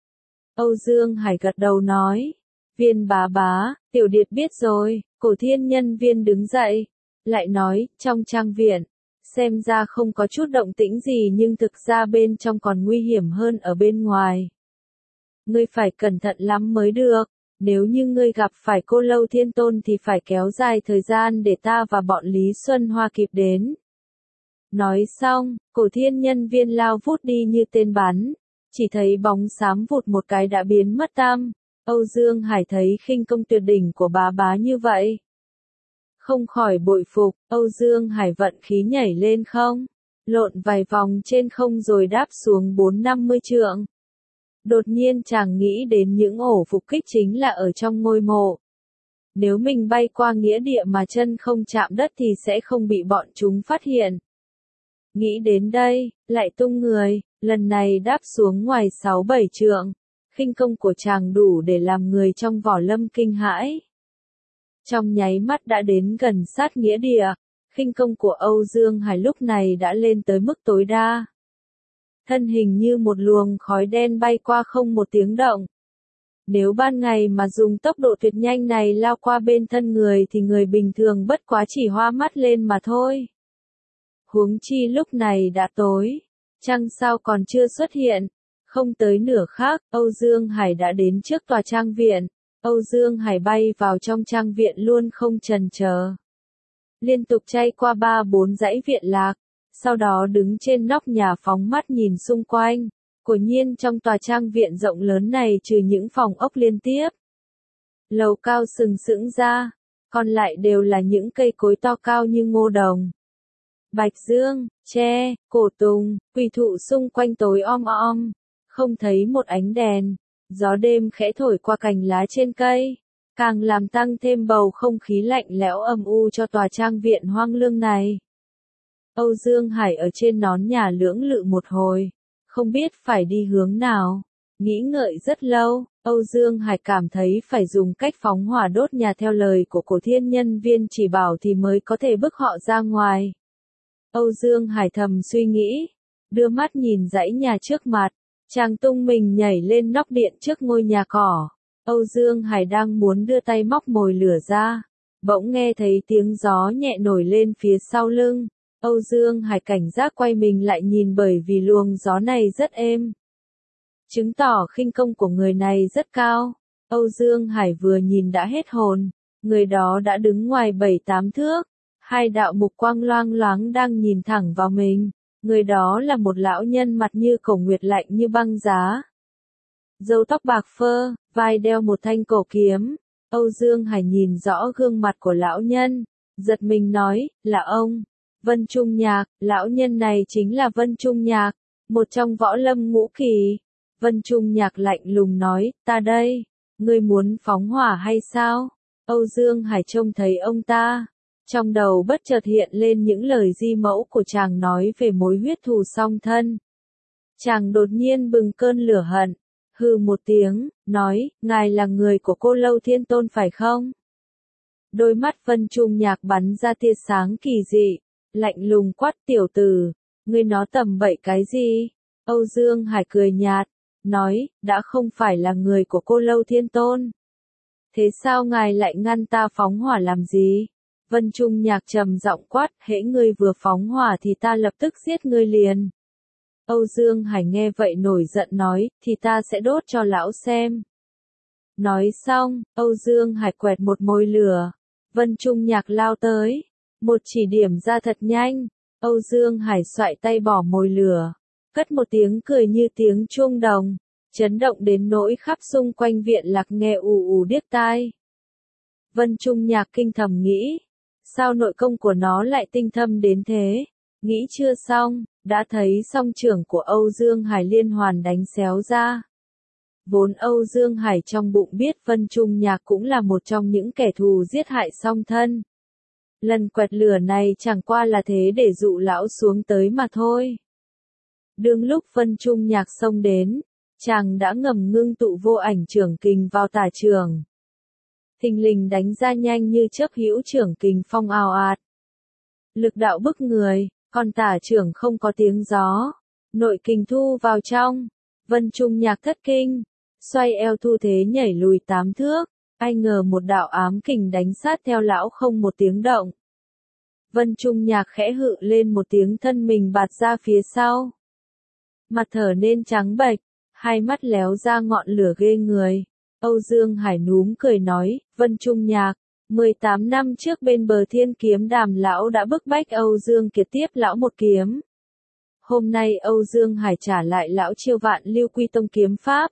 Âu Dương Hải gật đầu nói, Viên bá bá, tiểu điệt biết rồi. Cổ Thiên Nhân Viên đứng dậy, lại nói, trong trang viện, xem ra không có chút động tĩnh gì nhưng thực ra bên trong còn nguy hiểm hơn ở bên ngoài. Ngươi phải cẩn thận lắm mới được, nếu như ngươi gặp phải Cô Lâu Thiên Tôn thì phải kéo dài thời gian để ta và bọn Lý Xuân Hoa kịp đến. Nói xong, Cổ Thiên Nhân Viên lao vút đi như tên bắn, chỉ thấy bóng xám vụt một cái đã biến mất tăm. Âu Dương Hải thấy khinh công tuyệt đỉnh của bá bá như vậy, không khỏi bội phục. Âu Dương Hải vận khí nhảy lên không, lộn vài vòng trên không rồi đáp xuống 4-50 trượng. Đột nhiên chàng nghĩ đến những ổ phục kích chính là ở trong ngôi mộ. Nếu mình bay qua nghĩa địa mà chân không chạm đất thì sẽ không bị bọn chúng phát hiện. Nghĩ đến đây, lại tung người, lần này đáp xuống ngoài 6-7 trượng. Khinh công của chàng đủ để làm người trong Võ Lâm kinh hãi. Trong nháy mắt đã đến gần sát nghĩa địa, khinh công của Âu Dương Hải lúc này đã lên tới mức tối đa. Thân hình như một luồng khói đen bay qua không một tiếng động. Nếu ban ngày mà dùng tốc độ tuyệt nhanh này lao qua bên thân người thì người bình thường bất quá chỉ hoa mắt lên mà thôi. Huống chi lúc này đã tối, trăng sao còn chưa xuất hiện. Không tới nửa khắc, Âu Dương Hải đã đến trước tòa trang viện. Âu Dương Hải bay vào trong trang viện luôn không chần chờ. Liên tục chay qua 3-4 dãy viện lạc, sau đó đứng trên nóc nhà phóng mắt nhìn xung quanh. Quả nhiên trong tòa trang viện rộng lớn này trừ những phòng ốc liên tiếp, lầu cao sừng sững ra, còn lại đều là những cây cối to cao như ngô đồng, bạch dương, tre, cổ tùng, quỳ thụ xung quanh tối om om, không thấy một ánh đèn. Gió đêm khẽ thổi qua cành lá trên cây, càng làm tăng thêm bầu không khí lạnh lẽo âm u cho tòa trang viện hoang lương này. Âu Dương Hải ở trên nón nhà lưỡng lự một hồi, không biết phải đi hướng nào. Nghĩ ngợi rất lâu, Âu Dương Hải cảm thấy phải dùng cách phóng hỏa đốt nhà theo lời của Cổ Thiên Nhân Viên chỉ bảo thì mới có thể bức họ ra ngoài. Âu Dương Hải thầm suy nghĩ, đưa mắt nhìn dãy nhà trước mặt. Chàng tung mình nhảy lên nóc điện trước ngôi nhà cỏ. Âu Dương Hải đang muốn đưa tay móc mồi lửa ra, bỗng nghe thấy tiếng gió nhẹ nổi lên phía sau lưng. Âu Dương Hải cảnh giác quay mình lại nhìn bởi vì luồng gió này rất êm, chứng tỏ khinh công của người này rất cao. Âu Dương Hải vừa nhìn đã hết hồn, người đó đã đứng ngoài 7-8 thước, 2 đạo mục quang loang loáng đang nhìn thẳng vào mình. Người đó là một lão nhân mặt như cổ nguyệt lạnh như băng giá. Râu tóc bạc phơ, vai đeo một thanh cổ kiếm, Âu Dương Hải nhìn rõ gương mặt của lão nhân, giật mình nói, là ông, Vân Trung Nhạc, lão nhân này chính là Vân Trung Nhạc, một trong võ lâm ngũ kỳ. Vân Trung Nhạc lạnh lùng nói, ta đây, ngươi muốn phóng hỏa hay sao? Âu Dương Hải trông thấy ông ta, trong đầu bất chợt hiện lên những lời di mẫu của chàng nói về mối huyết thù song thân. Chàng đột nhiên bừng cơn lửa hận, hừ một tiếng, nói, ngài là người của Cô Lâu Thiên Tôn phải không? Đôi mắt Vân Trung Nhạc bắn ra tia sáng kỳ dị, lạnh lùng quát tiểu tử, ngươi nói tầm bậy cái gì? Âu Dương Hải cười nhạt, nói, đã không phải là người của Cô Lâu Thiên Tôn. Thế sao ngài lại ngăn ta phóng hỏa làm gì? Vân Trung Nhạc trầm giọng quát, hễ ngươi vừa phóng hỏa thì ta lập tức giết ngươi liền. Âu Dương Hải nghe vậy nổi giận nói, thì ta sẽ đốt cho lão xem. Nói xong, Âu Dương Hải quẹt một mồi lửa. Vân Trung Nhạc lao tới, một chỉ điểm ra thật nhanh. Âu Dương Hải xoại tay bỏ mồi lửa, cất một tiếng cười như tiếng chuông đồng, chấn động đến nỗi khắp xung quanh viện lạc nghe ù ù điếc tai. Vân Trung Nhạc kinh thầm nghĩ, sao nội công của nó lại tinh thâm đến thế? Nghĩ chưa xong, đã thấy song trưởng của Âu Dương Hải liên hoàn đánh xéo ra. Vốn Âu Dương Hải trong bụng biết Vân Trung Nhạc cũng là một trong những kẻ thù giết hại song thân. Lần quẹt lửa này chẳng qua là thế để dụ lão xuống tới mà thôi. Đương lúc Vân Trung Nhạc xông đến, chàng đã ngầm ngưng tụ vô ảnh trưởng kình vào tả trường. Thình lình đánh ra nhanh như chớp hữu trưởng kình phong ào ạt. Lực đạo bức người, còn tả trưởng không có tiếng gió. Nội kình thu vào trong. Vân Trung Nhạc thất kinh, xoay eo thu thế nhảy lùi 8 thước. Ai ngờ một đạo ám kình đánh sát theo lão không một tiếng động. Vân Trung Nhạc khẽ hự lên một tiếng, thân mình bạt ra phía sau. Mặt thở nên trắng bệch, hai mắt léo ra ngọn lửa ghê người. Âu Dương Hải núm cười nói, Vân Trung Nhạc, 18 năm trước bên bờ Thiên Kiếm Đàm lão đã bức bách Âu Dương Kiệt tiếp lão một kiếm. Hôm nay Âu Dương Hải trả lại lão chiêu Vạn Lưu Quy Tông kiếm pháp.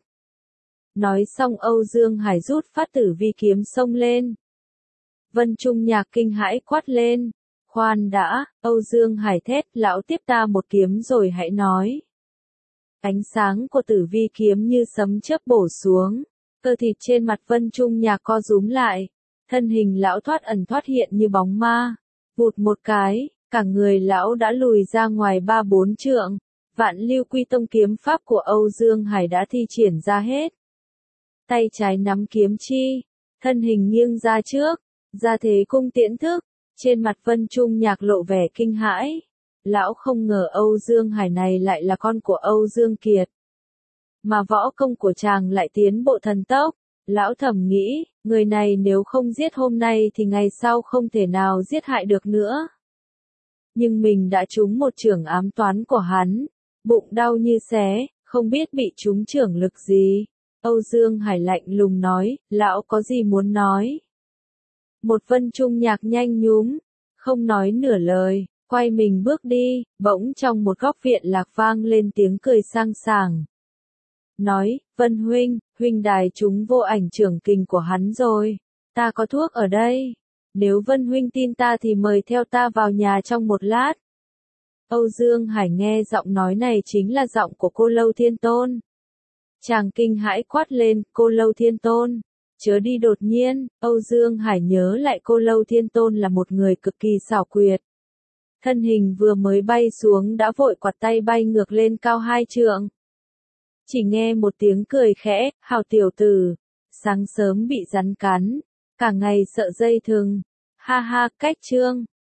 Nói xong Âu Dương Hải rút phát Tử Vi kiếm xông lên. Vân Trung Nhạc kinh hãi quát lên, khoan đã, Âu Dương Hải thét, lão tiếp ta một kiếm rồi hãy nói. Ánh sáng của Tử Vi kiếm như sấm chớp bổ xuống, cơ thịt trên mặt Vân Trung Nhạc co rúm lại, thân hình lão thoát ẩn thoát hiện như bóng ma, vụt một cái, cả người lão đã lùi ra ngoài 3-4 trượng. Vạn Lưu Quy Tông kiếm pháp của Âu Dương Hải đã thi triển ra hết. Tay trái nắm kiếm chi, thân hình nghiêng ra trước, ra thế cung tiễn thức, trên mặt Vân Trung Nhạc lộ vẻ kinh hãi. Lão không ngờ Âu Dương Hải này lại là con của Âu Dương Kiệt. Mà võ công của chàng lại tiến bộ thần tốc. Lão thầm nghĩ, người này nếu không giết hôm nay thì ngày sau không thể nào giết hại được nữa. Nhưng mình đã trúng một chưởng ám toán của hắn, bụng đau như xé, không biết bị trúng chưởng lực gì. Âu Dương Hải lạnh lùng nói, lão có gì muốn nói? Một Vân Trung Nhạc nhanh nhúm, không nói nửa lời, quay mình bước đi, bỗng trong một góc viện lạc vang lên tiếng cười sang sảng. Nói, Vân huynh, huynh đài trúng vô ảnh trưởng kình của hắn rồi, ta có thuốc ở đây. Nếu Vân huynh tin ta thì mời theo ta vào nhà trong một lát. Âu Dương Hải nghe giọng nói này chính là giọng của Cô Lâu Thiên Tôn. Chàng kinh hãi quát lên, Cô Lâu Thiên Tôn, chớ đi đột nhiên. Âu Dương Hải nhớ lại Cô Lâu Thiên Tôn là một người cực kỳ xảo quyệt. Thân hình vừa mới bay xuống đã vội quạt tay bay ngược lên cao 2 trượng. Chỉ nghe một tiếng cười khẽ, hào tiểu tử, sáng sớm bị rắn cắn, cả ngày sợ dây thừng, ha ha, cách chương.